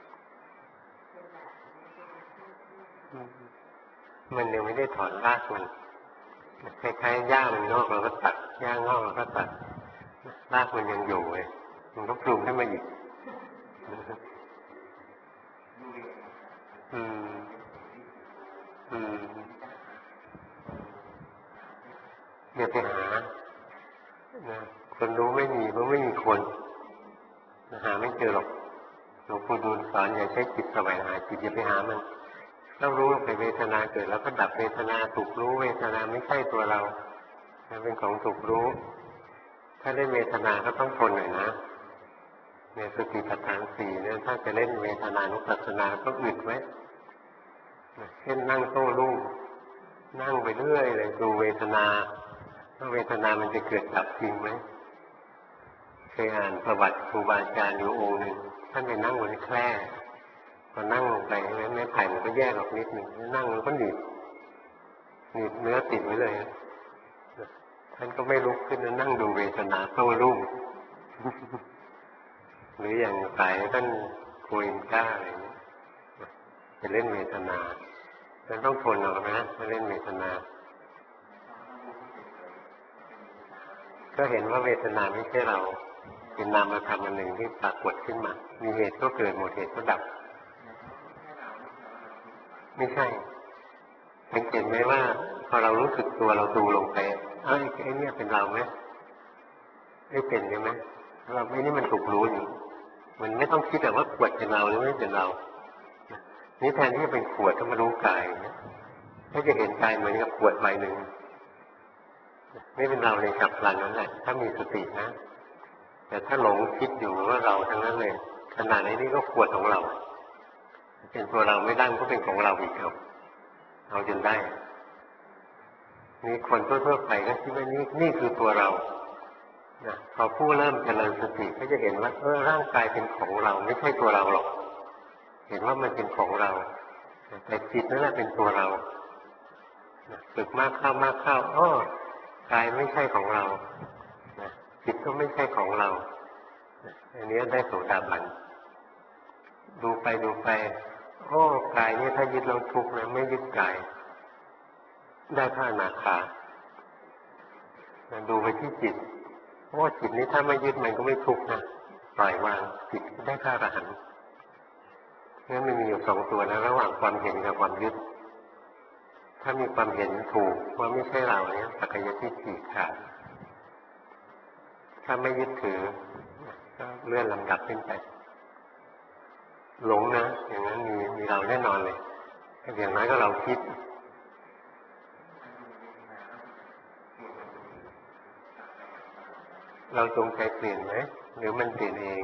มันยังไม่ได้ถอนรากมันคล้ายๆหญ้ามันงอกเราก็ตัดหญ้างอกเราก็ตัดรากมันยังอยู่เลยมันก็ปรุงขึ้นมาอีกอืมอืมอย่าไปหานะคนรู้ไม่มีเพราะไม่มีคนหาไม่เจอหรอกหลวงปู่ดูลสอนอย่าใช้จิตแสวงหาจิตอย่าไปหามันต้องรู้ว่าเป็นเวทนาเกิดแล้วก็ดับเวทนาถูกรู้เวทนาไม่ใช่ตัวเราเป็นของถูกรู้ถ้าเล่นเวทนาก็ต้องทนหน่อยนะในสติปัฏฐานสี่เนี่ยถ้าจะเล่นเวทนานุปัสสนาต้องอึดไว้เช่นนั่งโต้รุ่งนั่งไปเรื่อยเลยดูเวทนาว่าเวทนามันจะเกิดดับจริงไหมเคยอ่านประวัติครูบาอาจารย์อยู่องค์หนึ่งท่านไปนั่งบนแคร่พอนั่งลงไปไม้ไผ่มันก็แยกออกนิดหนึ่งนั่งมันก็หนีบหนีบเนื้อติดไว้เลยท่านก็ไม่ลุกขึ้นนั่งดูเวทนาโต้รุ่งหรืออย่างสายท่านโคอินก้าอะไรนี้จะเล่นเวทนามันต้องทนเอานะมาเล่นเวทนาก็เห็นว่าเวทนาไม่ใช่เราเป็นนามธรรมอันหนึ่งที่ปรากฏขึ้นมามีเหตุก็เกิดหมดเหตุก็ดับไม่ใช่สังเกตไหมว่าพอเรารู้สึกตัวเราดูลงไปเอ้ยไอ้เนี่ยเป็นเราไหมไม่เป็นใช่ไหมเราไม่นี่มันถูกรู้อยู่มันไม่ต้องคิดแต่ว่าขวดเป็นเราหรือไม่เป็นเรานี่แทนที่จะเป็นขวดถ้ามารู้กายเนี่ยถ้าจะเห็นกายเหมือนกับขวดใบหนึ่งไม่เป็นเราในฉับพลันนั้นแหละถ้ามีสตินะแต่ถ้าหลงคิดอยู่ว่าเราทั้งนั้นเลยขนาดนี้ก็ขวดของเราเป็นตัวเราไม่ได้ก็เป็นของเราอีกครับเอาจนได้นี่คนทั่วๆไปก็คิดว่านี่นี่คือตัวเรานะพอผู้เริ่มเจริญสติก็จะเห็นว่าเออร่างกายเป็นของเราไม่ใช่ตัวเราหรอกเห็นว่ามันเป็นของเราแต่จิตนั่นแหละเป็นตัวเราฝึกมากเข้ามากเข้าอ้อกายไม่ใช่ของเราจิตก็ไม่ใช่ของเราอันนี้ได้โสดาบันดูไปดูไปโอ้กายนี่ถ้ายึดเราทุกข์นะไม่ยึดกายได้พระอนาคาดูไปที่จิตโอ้จิตนี้ถ้าไม่ยึดมันก็ไม่ทุกข์นะปล่อยวางจิตได้พระอรหันต์งั้นมันมีอยู่สองตัวนะระหว่างความเห็นกับความยึดถ้ามีความเห็นถูกว่าไม่ใช่เราเนี่ยสักยทิฏฐิขาดถ้าไม่ยึดถือก็เลื่อนลำดับขึ้นไปหลงนะอย่างนั้นมีมีเราแน่นอนเลยอย่างน้อยก็เราคิดเราจงใจเปลี่ยนไหมหรือมันเปลี่ยนเอง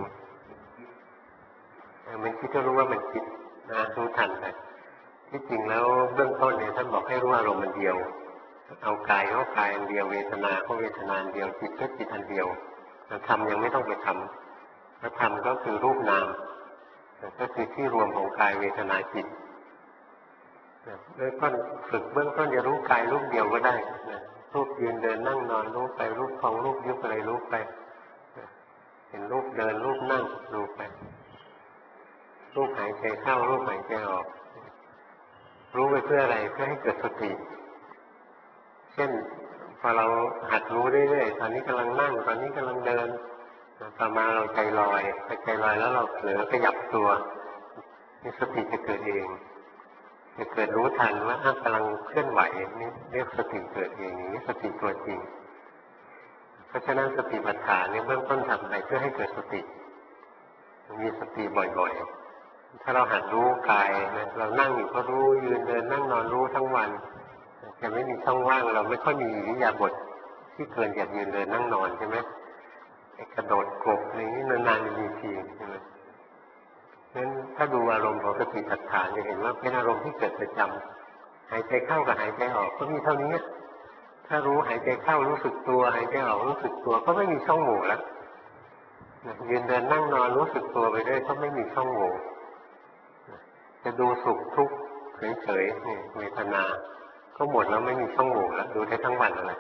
มันคิดก็รู้ว่ามันคิดนะรู้ทันไปที่จริงแล้วเบื้องต้นเนี่ยท่านบอกให้รู้อารมณ์มันเดียวเอากายก็กายอันเดียวเวทนาก็เวทนาอันเดียวจิตก็จิตอันเดียวทำยังไม่ต้องไปทำถ้าทำก็คือรูปนามก็คือที่รวมของกายเวทนาจิตเบื้องต้นฝึกเบื้องต้นจะรู้กายรูปเดียวก็ได้รูปยืนเดินนั่งนอนรู้ไปรูปพองรูปยุบอะไรรู้ไปเห็นรูปเดินรูปนั่งรู้ไปรูปหายใจเข้ารูปหายใจออกรู้ไปเพื่ออะไรเพื่อให้เกิดสติเช่นพอเราหัดรู้เรื่อยๆตอนนี้กำลังนั่งตอนนี้กำลังเดินต่อมาเราใจลอยใจลอยแล้วเราเผลอขยับตัวนี่สติจะเกิดเองจะเกิดรู้ทันว่ากำลังเคลื่อนไหวนี่เรียกสติเกิดเองอย่างนี้สติตัวจริงเพราะฉะนั้นสติปัฏฐานเนี่ยเบื้องต้นทำไปเพื่อให้เกิดสติมีสติบ่อยๆถ้าเราหัดรู้กายนะเรานั่งอยู่ก็รู้ยืนเดินนั่งนอนรู้ทั้งวันจะไม่มีช่องว่างเราไม่ค่อยมีอิริยาบถที่เกินจากยืนเดินนั่งนอนใช่ไหมกระโดดกบอะไรนี้นานๆมีทีใช่ไหมงั้นถ้าดูอารมณ์ของสติปัฏฐานจะเห็นว่าเป็นอารมณ์ที่เกิดประจำหายใจเข้ากับหายใจออกก็มีเท่านี้ถ้ารู้หายใจเข้ารู้สึกตัวหายใจออกรู้สึกตัวก็ไม่มีช่องโหว่แล้วยืนเดินนั่งนอนรู้สึกตัวไปด้วยก็ไม่มีช่องโหว่จะดูสุขทุกข์เฉยๆนี่เวทนาก็หมดแล้วไม่มีช่องโหว่แล้วดูได้ทั้งวันเลย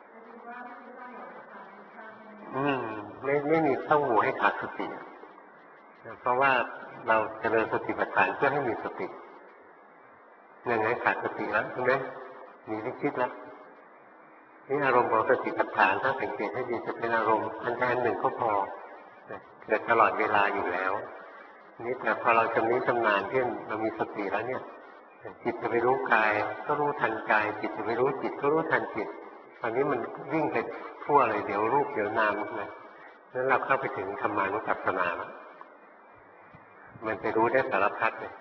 อืมไม่ไม่มีช่องโหว่ให้ขาดสติเพราะว่าเราเจริญสติปัฏฐานเพื่อให้มีสติยังไงขาดสติแล้วใช่ไหมมีที่คิดแล้วนี่อารมณ์ของสติปัฏฐานถ้าสังเกตให้ดีจะเป็นอารมณ์อันใดอันหนึ่งก็พอเกิดตลอดเวลาอยู่แล้วนี่แต่พอเราชำนิชำนาญที่เรามีสติแล้วเนี่ยจิตจะไปรู้กายก็รู้ทันกายจิตจะไปรู้จิตก็รู้ทันจิตตอนนี้มันวิ่งไปทั่วเลยเดี๋ยวรูปเดี๋ยวนามนะนั้นเราเข้าไปถึงธรรมานุปัสสนาแล้วมันไปรู้ได้สารพัดเลย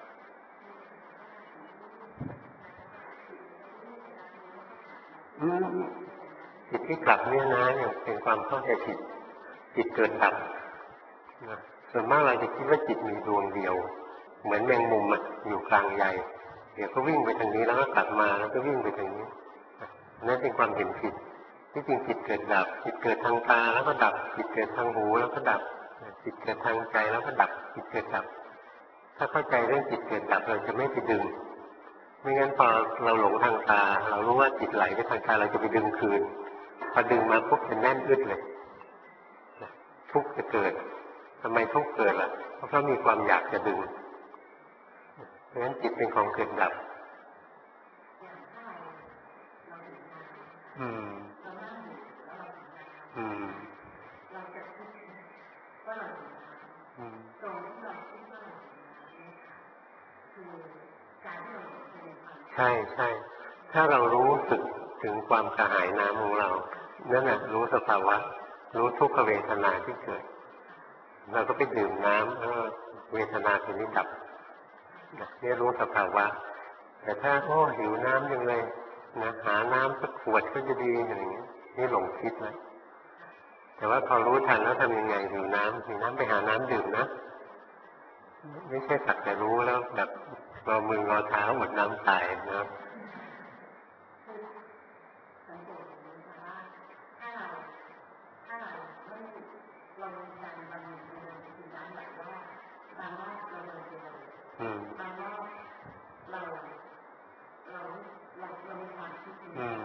จิตที่กลับเนี่ยนะอย่างเป็นความเข้าใจผิดจิตเกิดดับนะส่วนมากเราจะคิดว่าจิตมีดวงเดียวเหมือนแมงมุมอ่ะอยู่กลางใยเดี๋ยวก็วิ่งไปทางนี้แล้วก็กลับมาแล้วก็วิ่งไปทางนี้นั่นเป็นความเห็นผิดที่จริงจิตเกิดดับจิตเกิดทางตาแล้วก็ดับจิตเกิดทางหูแล้วก็ดับจิตเกิดทางใจแล้วก็ดับจิตเกิดดับถ้าเข้าใจเรื่องจิตเกิดดับเราจะไม่ไปดึงไม่งั้นพอเราหลงทางตาเรารู้ว่าจิตไหลไปทางตาเราจะไปดึงคืนพอดึงมาปุ๊บจะแน่นอึดเลยทุกข์จะเกิดทำไมทุกข์เกิดล่ะเพราะเขามีความอยากจะดึงเพราะฉะนั้นจิตเป็นของเกิดดับอืมอืมอืมใช่ใช่ถ้าเรารู้สึกถึงความกระหายน้ำของเรานั่นแหละรู้สภาวะรู้ทุกขเวทนาที่เกิดเราก็ไปดื่มน้ำเออเวทนาตัวนี้ดับนี่รู้สภาวะแต่ถ้าโอ้หิวน้ำยังเลยนะหาน้ำสักขวดก็จะดีอย่างนี้นี่หลงคิดแล้วแต่ว่าพอรู้ทันแล้วทำยังไงหิวน้ำหิวน้ำไปหาน้ำดื่มนะไม่ใช่สักแต่รู้แล้วแบบรอมือรอเท้าหมดน้ำตายนะอืมอืม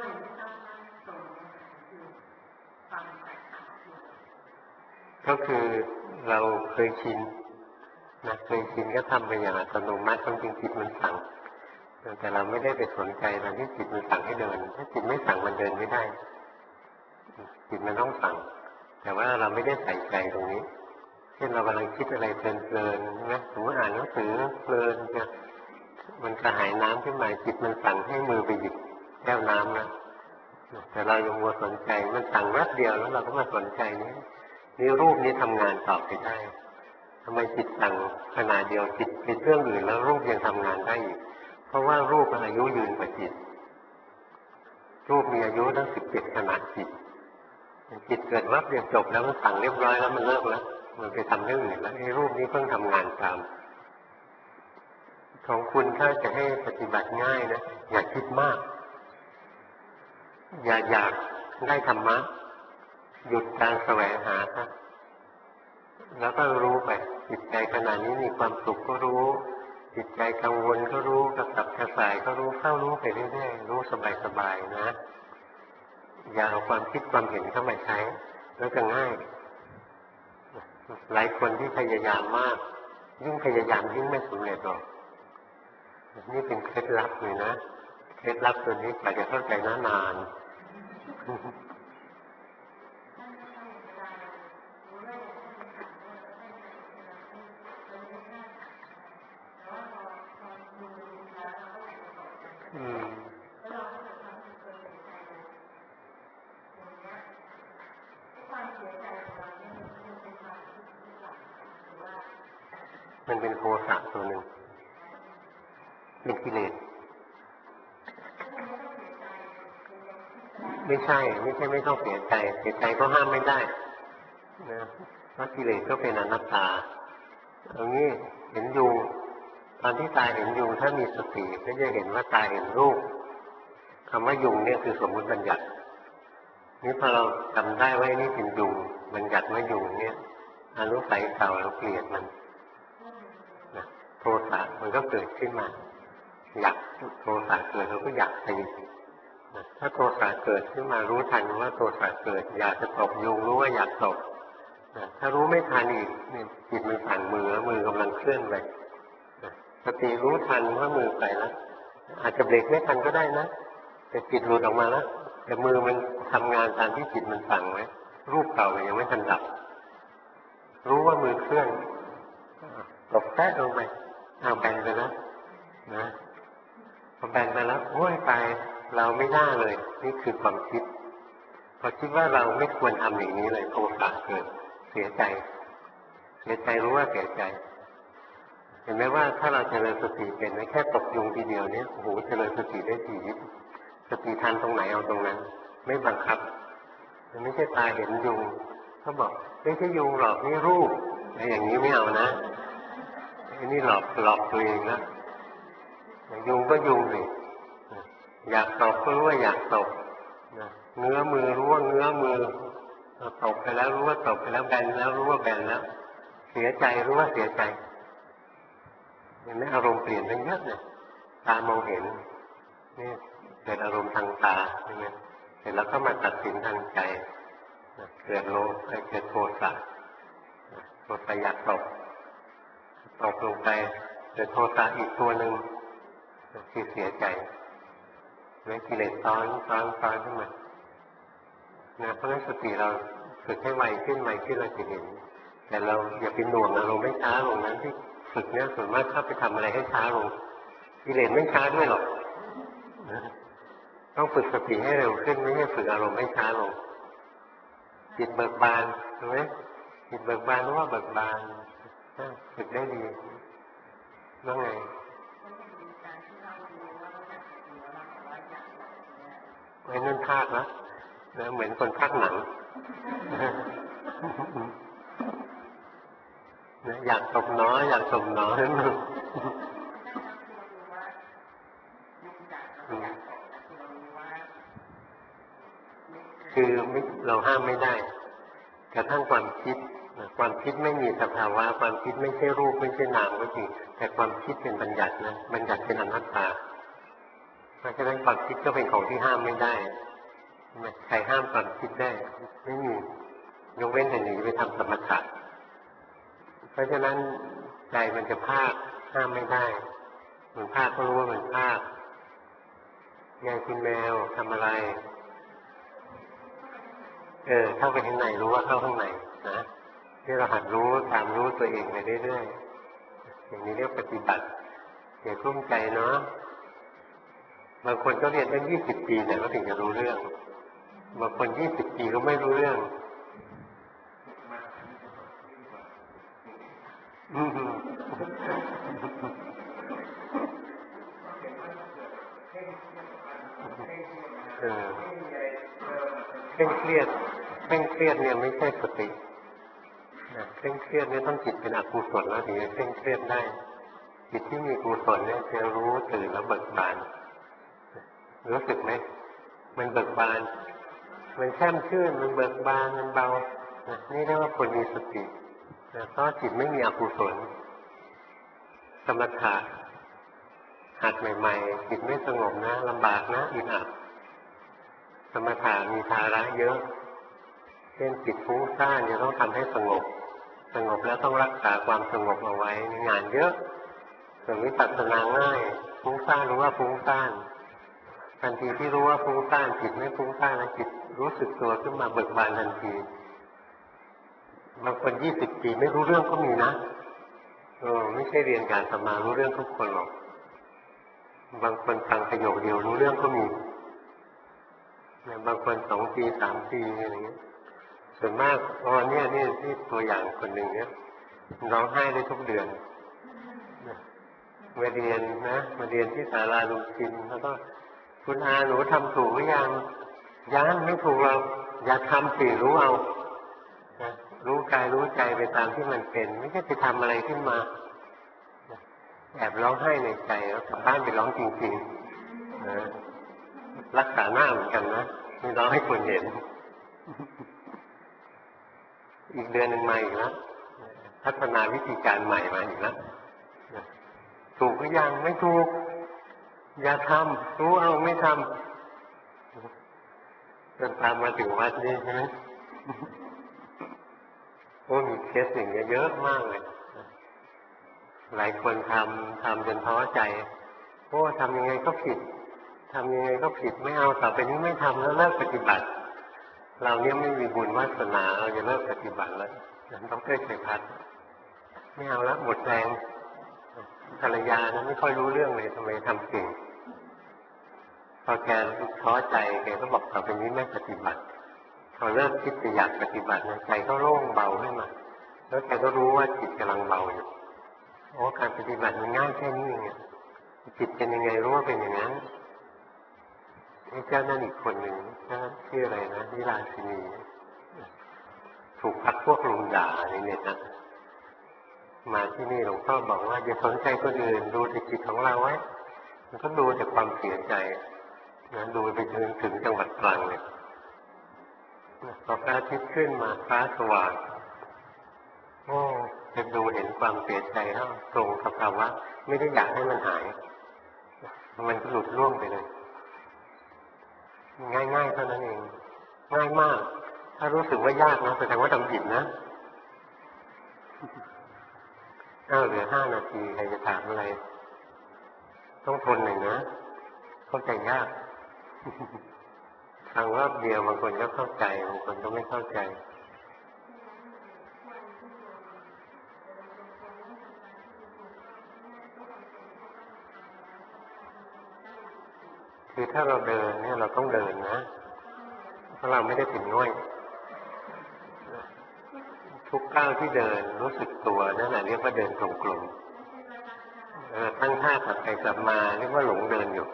ก็คือเราเคยชินนะเคยชินก็ทำไปอย่างอัตโนมัติจริงๆจิตมันสั่งแต่เราไม่ได้ไปสนใจตอนที่จิตมันสั่งให้เดินถ้าจิตไม่สั่งมันเดินไม่ได้จิตมันต้องสั่งแต่ว่าเราไม่ได้ใส่ใจตรงนี้เช่นเรากำลังคิดอะไรเพลินๆนะสมมติอ่านหนังสือเพลินเนี่ยมันกระหายน้ำขึ้นมาจิตมันสั่งให้มือไปหยิบแก้วน้ำนะแต่เรายังมัวสนใจมันสั่งแวบเดียวแล้วเราก็มาสนใจนี้นี่รูปนี้ทำงานต่อไปได้ทำไมจิตสั่งขณะเดียวจิตเป็นเรื่องอื่นแล้วรูปยังทำงานได้อีกเพราะว่ารูปมันอายุยืนกว่าจิตรูปมีอายุตั้งสิบเจ็ดขนาดจิตจิตเกิดวับเดียวจบแล้วมันสั่งเรียบร้อยแล้วมันเลิกแล้วมันไปทำเรื่องอื่นแล้วไอ้รูปนี้เพิ่งทำงานตามของคุณถ้าจะให้ปฏิบัติง่ายนะอย่าคิดมากอย่าอยากได้ธรรมะหยุดการแสวงหาครับแล้วก็รู้ไปจิตใจขณะนี้มีความสุขก็รู้จิตใจกังวลก็รู้กระสับกระส่ายก็รู้เข้ารู้ไปเรื่อยๆรู้สบายๆนะอย่าเอาความคิดความเห็นเข้ามาใช้แล้วจะง่ายหลายคนที่พยายามมากยิ่งพยายามยิ่งไม่สำเร็จหรอกนี่เป็นเคล็ดลับเลยนะเคล็ดลับตัวนี้กว่าจะเข้าใจนานอืมมันเป็นโทสะตัวหนึ่งเป็นกิเลสไม่ใช่ไม่ใช่ไม่ต้องเสียใจเสียใจก็ห้ามไม่ได้นะเพราะกิเลสก็เป็นอนัตตาเอางี้เห็นยุงตอนที่ตาเห็นยุงถ้ามีสติก็จะเห็นว่าตาเห็นรูปคำว่ายุงเนี่ยคือสมมุติบัญญัตินี่พอเราจำได้ว่านี่เป็นยุงบัญญัติว่ายุงเนี่ยอนุสัยเก่าเราเกลียดมันนะโทสะมันก็เกิดขึ้นมาอยากโทสะเกิดเราก็อยากตีถ้าโทสะเกิดขึ้นมารู้ทันว่าโทสะเกิดอยากจะตบยุงรู้ว่าอยากตบถ้ารู้ไม่ทันอีกจิตมันสั่งมือมือกำลังเคลื่อนไปสติรู้ทันว่ามือไปแล้วอาจจะเบรกไม่ทันก็ได้นะแต่จิตหลุดออกมาแล้วแต่มือมันทำงานตามที่จิตมันสั่งไว้รูปเก่ายังไม่ทันดับรู้ว่ามือเคลื่อนตบแตะลงไปเอาแบนไปแล้วนะพอแบนไปแล้วโอ้ยตายเราไม่น่าเลยนี่คือความคิดพอคิดว่าเราไม่ควรทำอย่างนี้เลยโทสะเกิดเสียใจเสียใจรู้ว่าเสียใจเห็นไหมว่าถ้าเราเจริญสติเป็นแค่ตกยุงทีเดียวเนี่ยโอ้โหเจริญสติได้ทีสติทันตรงไหนเอาตรงนั้นไม่บังคับมันไม่ใช่ตาเห็นยุงเขาบอกไม่ใช่ยุงหรอกนี่รูปอะไรอย่างนี้ไม่เอานะไอ้นี่หลอกหลอกตัวเองนะยุงก็ยุงสิอยากตบก็รู้ว่าอยากตบเงื้อมือรู้ว่าเงื้อมือตบไปแล้วรู้ว่าตบไปแล้วแบนแล้วรู้ว่าแบนแล้วเสียใจรู้ว่าเสียใจเห็นไหมอารมณ์เปลี่ยนไปเยอะเลยตามองเห็นนี่เกิดอารมณ์ทางตาใช่ไหมเสร็จแล้วก็มาตัดสินทางใจเกิดโลภเกิดโทสะทสะอยากตกตกลงไปเกิดโทสะอีกตัวหนึ่งที่เสียใจแม้กิเลสซ้อนซ้อนซ้อนขึ้นมานะเพราะฉะนั้นสติเราฝึกให้ไวขึ้นไวขึ้นเราจะเห็นแต่เราอย่าไปหน่วงอารมณ์ให้ช้าลงนั้นที่ฝึกเนี้ยส่วนมากชอบไปทำอะไรให้ช้าลงกิเลสไม่ช้าด้วยหรอกต้องฝึกสติให้เร็วขึ้นไม่ใช่ฝึกอารมณ์ให้ช้าลงจิตเบิกบานถูกไหมจิตเบิกบานรู้ว่าเบิกบานฝึกได้ดีว่าไงไอ้นั่นภาคนะนะเหมือนคนภาคหนังนะอยากตบน้อยอยากตบน้อยคือเราห้ามไม่ได้กระทั่งความคิดความคิดไม่มีสภาวะความคิดไม่ใช่รูปไม่ใช่นามก็จริงแต่ความคิดเป็นบัญญัตินะบัญญัติเป็นอนัตตาเพราะฉะนั้นความคิดก็เป็นของที่ห้ามไม่ได้ใครห้ามความคิดได้ไม่มียกเว้นแต่หนีไปทำสมถะเพราะฉะนั้นใจมันจะพลาดห้ามไม่ได้มันพลาดก็รู้ว่ามันพลาดไงคุณแมวทำอะไรเออเข้าไปข้างในรู้ว่าเข้าข้างในนะที่เราหัดรู้ตามรู้ตัวเองไปเรื่อยๆอย่างนี้เรียกปฏิบัติอย่าทุ่มใจเนาะบางคนก็เรียนตั้งยี่สิบปีเนี่ยก็ถึงจะรู้เรื่องบางคนยี่สิบปีก็ไม่รู้เรื่องเออเคร่งเครียดเคร่งเครียดเนี่ยไม่ใช่สติเคร่งเครียดเนี่ยต้องจิตเป็นอกุศลแล้วถึงจะเคร่งเครียดได้จิตที่มีกุศลเนี่ยจะรู้ตื่นแล้วเบิกบานรู้สึกไหมมันเบิกบานมันแช่มชื่นมันเบิกบานมันเบานี่เรียกว่าคนมีสติเพราะจิตไม่มีอกุศลสมถะหัดใหม่ๆจิตไม่สงบนะลำบากนะอึดอัดสมถะมีภาระเยอะเช่นจิตฟุ้งซ่านจะต้องทำให้สงบสงบแล้วต้องรักษาความสงบเอาไว้งานเยอะส่วนวิปัสสนาง่ายฟุ้งซ่านรู้ว่าฟุ้งซ่านทันทีที่รู้ว่าฟุ้งซ่านจิตไม่ฟุ้งซ่านแล้วจิตรู้สึกตัวขึ้นมาเบิกบานทันทีบางคนยี่สิบปีไม่รู้เรื่องก็มีนะเออไม่ใช่เรียนการสมารู้เรื่องทุกคนหรอกบางคนฟังประโยคเดียวรู้เรื่องก็มีบางคนสองปีสามปีอะไรเงี้ยส่วนมากอ๋อเนี่ยนี่ที่ตัวอย่างคนหนึ่งเนี่ยร้องไห้ได้ทุกเดือนมาเรียนนะมาเรียนที่ศาลาลุงชินแล้วก็คุณอาหนูทำถูกหรือยังยังไม่ถูกเราอย่าทำสิรู้เอารู้กายรู้ใจไปตามที่มันเป็นไม่ใช่ไปทำอะไรขึ้นมาแอบร้องไห้ในใจแล้วกลับบ้านไปร้องจริงๆนะรักษาหน้าเหมือนกันนะไม่ร้องให้คนเห็นอีกเดือนหนึ่งมาอีกแล้วพัฒนาวิธีการใหม่มาอีกแล้วถูกหรือยังไม่ถูกอย่าทำรู้เอาไม่ทำจนตามมาถึงวัดนี้ใช่ไหมโอ้มีเคสอย่างเงี้ยเยอะมากเลยหลายคนทำทำจนท้อใจโอ้ทำยังไงก็ผิดทำยังไงก็ผิดไม่เอาต่อไปนี้ไม่ทำแล้วเลิกปฏิบัติเราเนี้ยไม่มีบุญวาสนาเราจะเลิกปฏิบัติแล้วต้องเลิกชัยพัฒน์ไม่เอาแล้วหมดแรงภรรยานะไม่ค่อยรู้เรื่องเลยทำไมทำเก่งพอแกท้อใจแกก็บอกต่อไปนี้ไม่ปฏิบัติพอเริ่มคิดจะอยากปฏิบัตินะใจก็โล่งเบาขึ้นมาแล้วแกก็รู้ว่าจิตกำลังเบาอยู่โอ้การปฏิบัติมันง่ายแค่นี้เองจิตเป็นยังไงรู้ว่าเป็นอย่างนั้นไอ้เจ้านั่นอีกคนหนึ่งนะชื่ออะไรนะวิลาสินีถูกพักพวกลุงด่าในเน็ตนะมาที่นี่หลวงพ่อบอกว่าอย่าสนใจคนอื่นดูแต่จิตของเราไว้มันก็ดูแต่ความเสียใจนะดูไปจนถึงจังหวัดตรังเลยพอพระอาทิตย์ขึ้นมาฟ้าสว่างโอ้จะดูเห็นความเสียใจแล้วตรงสภาวะไม่ได้อยากให้มันหายมันหลุดล่วงไปเลยง่ายๆเท่านั้นเองง่ายมากถ้ารู้สึกว่ายากนะแสดงว่าทำผิดนะอ้าวเหลือห้านาทีใครจะถามอะไรต้องทนหน่อยนะเข้าใจยากฟังรอบเดียวบางคนก็เข้าใจบางคนก็ไม่เข้าใจคือถ้าเราเดินเนี่ยเราต้องเดินนะเพราะเราไม่ได้เป็นง่อยทุกก้าวที่เดินรู้สึกตัวนั่นแหละเรียกว่าเดินตรงกลมตั้งท่ากลับไปกลับมาเรียกว่าหลงเดินอยู่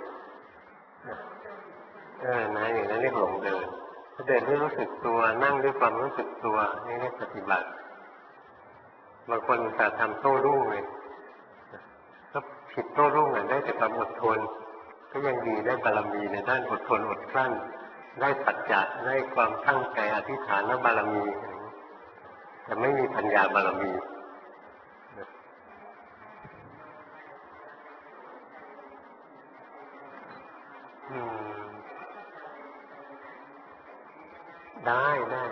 เออนะอย่างนั้นเรียกหลงเดินถ้าเดินด้วยรู้สึกตัวนั่งด้วยความรู้สึกตัวนี่เรียกปฏิบัติบางคนจะทำโต้รุ่งเลยก็ผิดโต้รุ่งอ่ะได้แต่ความอดทนก็ยังดีได้บารมีในด้านอดทนอดกลั้นได้สัจจะได้ความตั้งใจอธิษฐานและบารมีแต่ไม่มีปัญญาบารมีได้ได้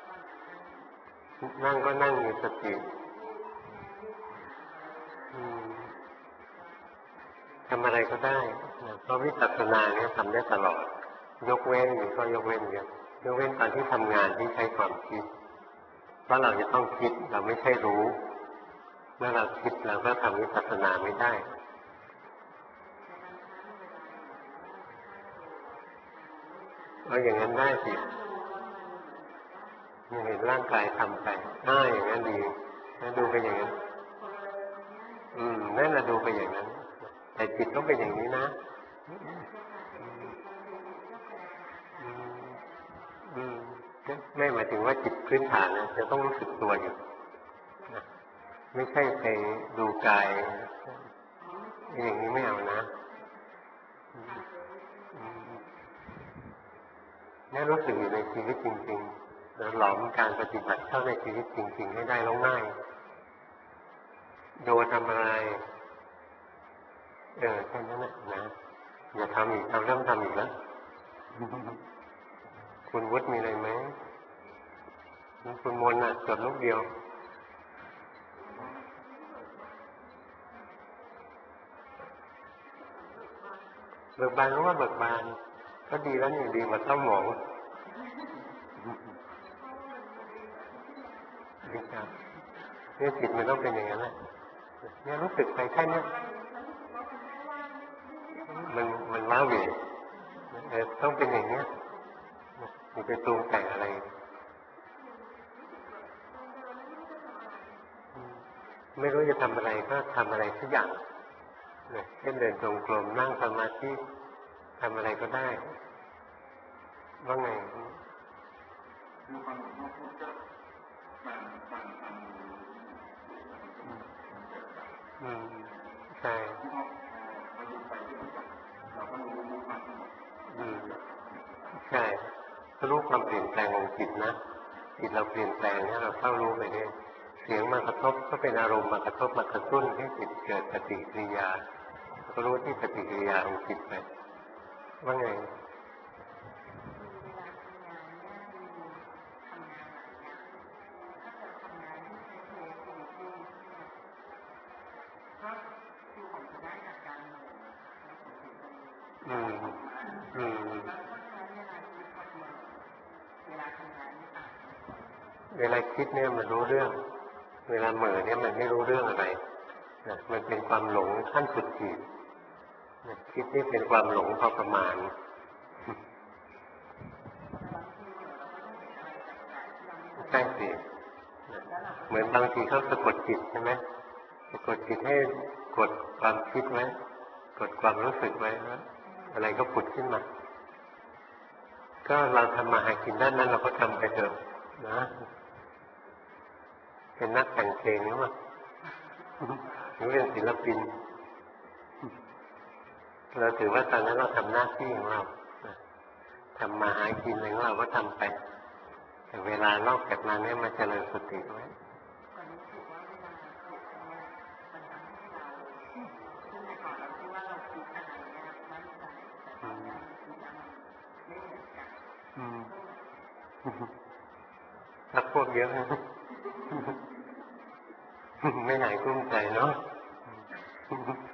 นั่งก็นั่งมีสติทำอะไรก็ได้เพราะวิปัสสนาเนี่ยทำได้ตลอดยกเว้นมีข้อยกเว้นเยอะยกเว้นตอนที่ทำงานที่ใช้ความคิดเพราะเราจะต้องคิดเราไม่ใช่รู้เมื่อเราคิดเราก็ทำวิปัสสนาไม่ได้เอาอย่างนั้นได้สิเห็นร่างกายทำไปอ่าอย่างนั้นดีแล้วดูไปอย่างนั้นอืมนั่นแหละดูไปอย่างนั้นแต่จิตต้องเป็นอย่างนี้นะอืมไม่หมายถึงว่าจิตพื้นฐานนะจะต้องรู้สึกตัวอยู่ไม่ใช่ไปดูกายอย่างนี้ไม่เอานะนี่รู้สึกอยู่ในชีวิตจริงๆแล้วหลอมการปฏิบัติเข้าในชีวิตจริงๆให้ได้แล้วง่ายโยทำอะไรเออแค่นั้นแหละนะอย่าทำอีกเราเริ่มทำอีกแล้วคุณวุฒิมีอะไรไหมคุณมนต์น่ะจดลูกเดียวเบิกบานรู้ว่าเบิกบานก็ดีแล้วนี่ดีกว่าเศร้าหมองดีครับเนี่ยจิตมันต้องเป็นอย่างนั้นแหละเนี่ยรู้สึกไปแค่นี้มันมันว้าเหวต้องเป็นอย่างนี้มันไปปรุงแต่งอะไรไม่รู้จะทำอะไรก็ทำอะไรสักอย่างเช่นเดินจงกรมนั่งสมาธิทำอะไรก็ได้ว่าไงอืมใช่อืมใช่รู้ความเปลี่ยนแปลงของจิตนะจิตเราเปลี่ยนแปลงเนี่ยเราเข้ารู้ไปเนี่ยเสียงมากระทบก็เป็นอารมณ์มากระทบมากระตุ้นให้จิตเกิดปฏิกิริยาก็รู้ที่ปฏิกิริยาของจิตไปว่าไงอืมอืมเวลาคิดเนี่ยมันรู้เรื่องเวลาเหม่อเนี่ยมันไม่รู้เรื่องอะไรนะมันเป็นความหลงขั้นสุดขีดคิดนี่เป็นความหลงพอประมาณใช่สิเหมือนบางทีเขาสะกดจิตใช่ไหมสะกดจิตให้กดความคิดไว้กดความรู้สึกไว้แล้วอะไรก็ผุดขึ้นมาก็เราทำมาหากินด้านนั้นเราก็ทำไปเถอะนะเป็นนักแต่งเพลงหรือเปล่าหรือเป็นศิลปินเราถือว่าตอนนั้นเราทำหน้าที่ของเราทำมาหากินอะไรของเราก็ทำไปแต่เวลานอกจากนั้นเนี่ยมาเจริญสติไว้รักพวกเยอะไม่หายกลุ้มใจเนาะ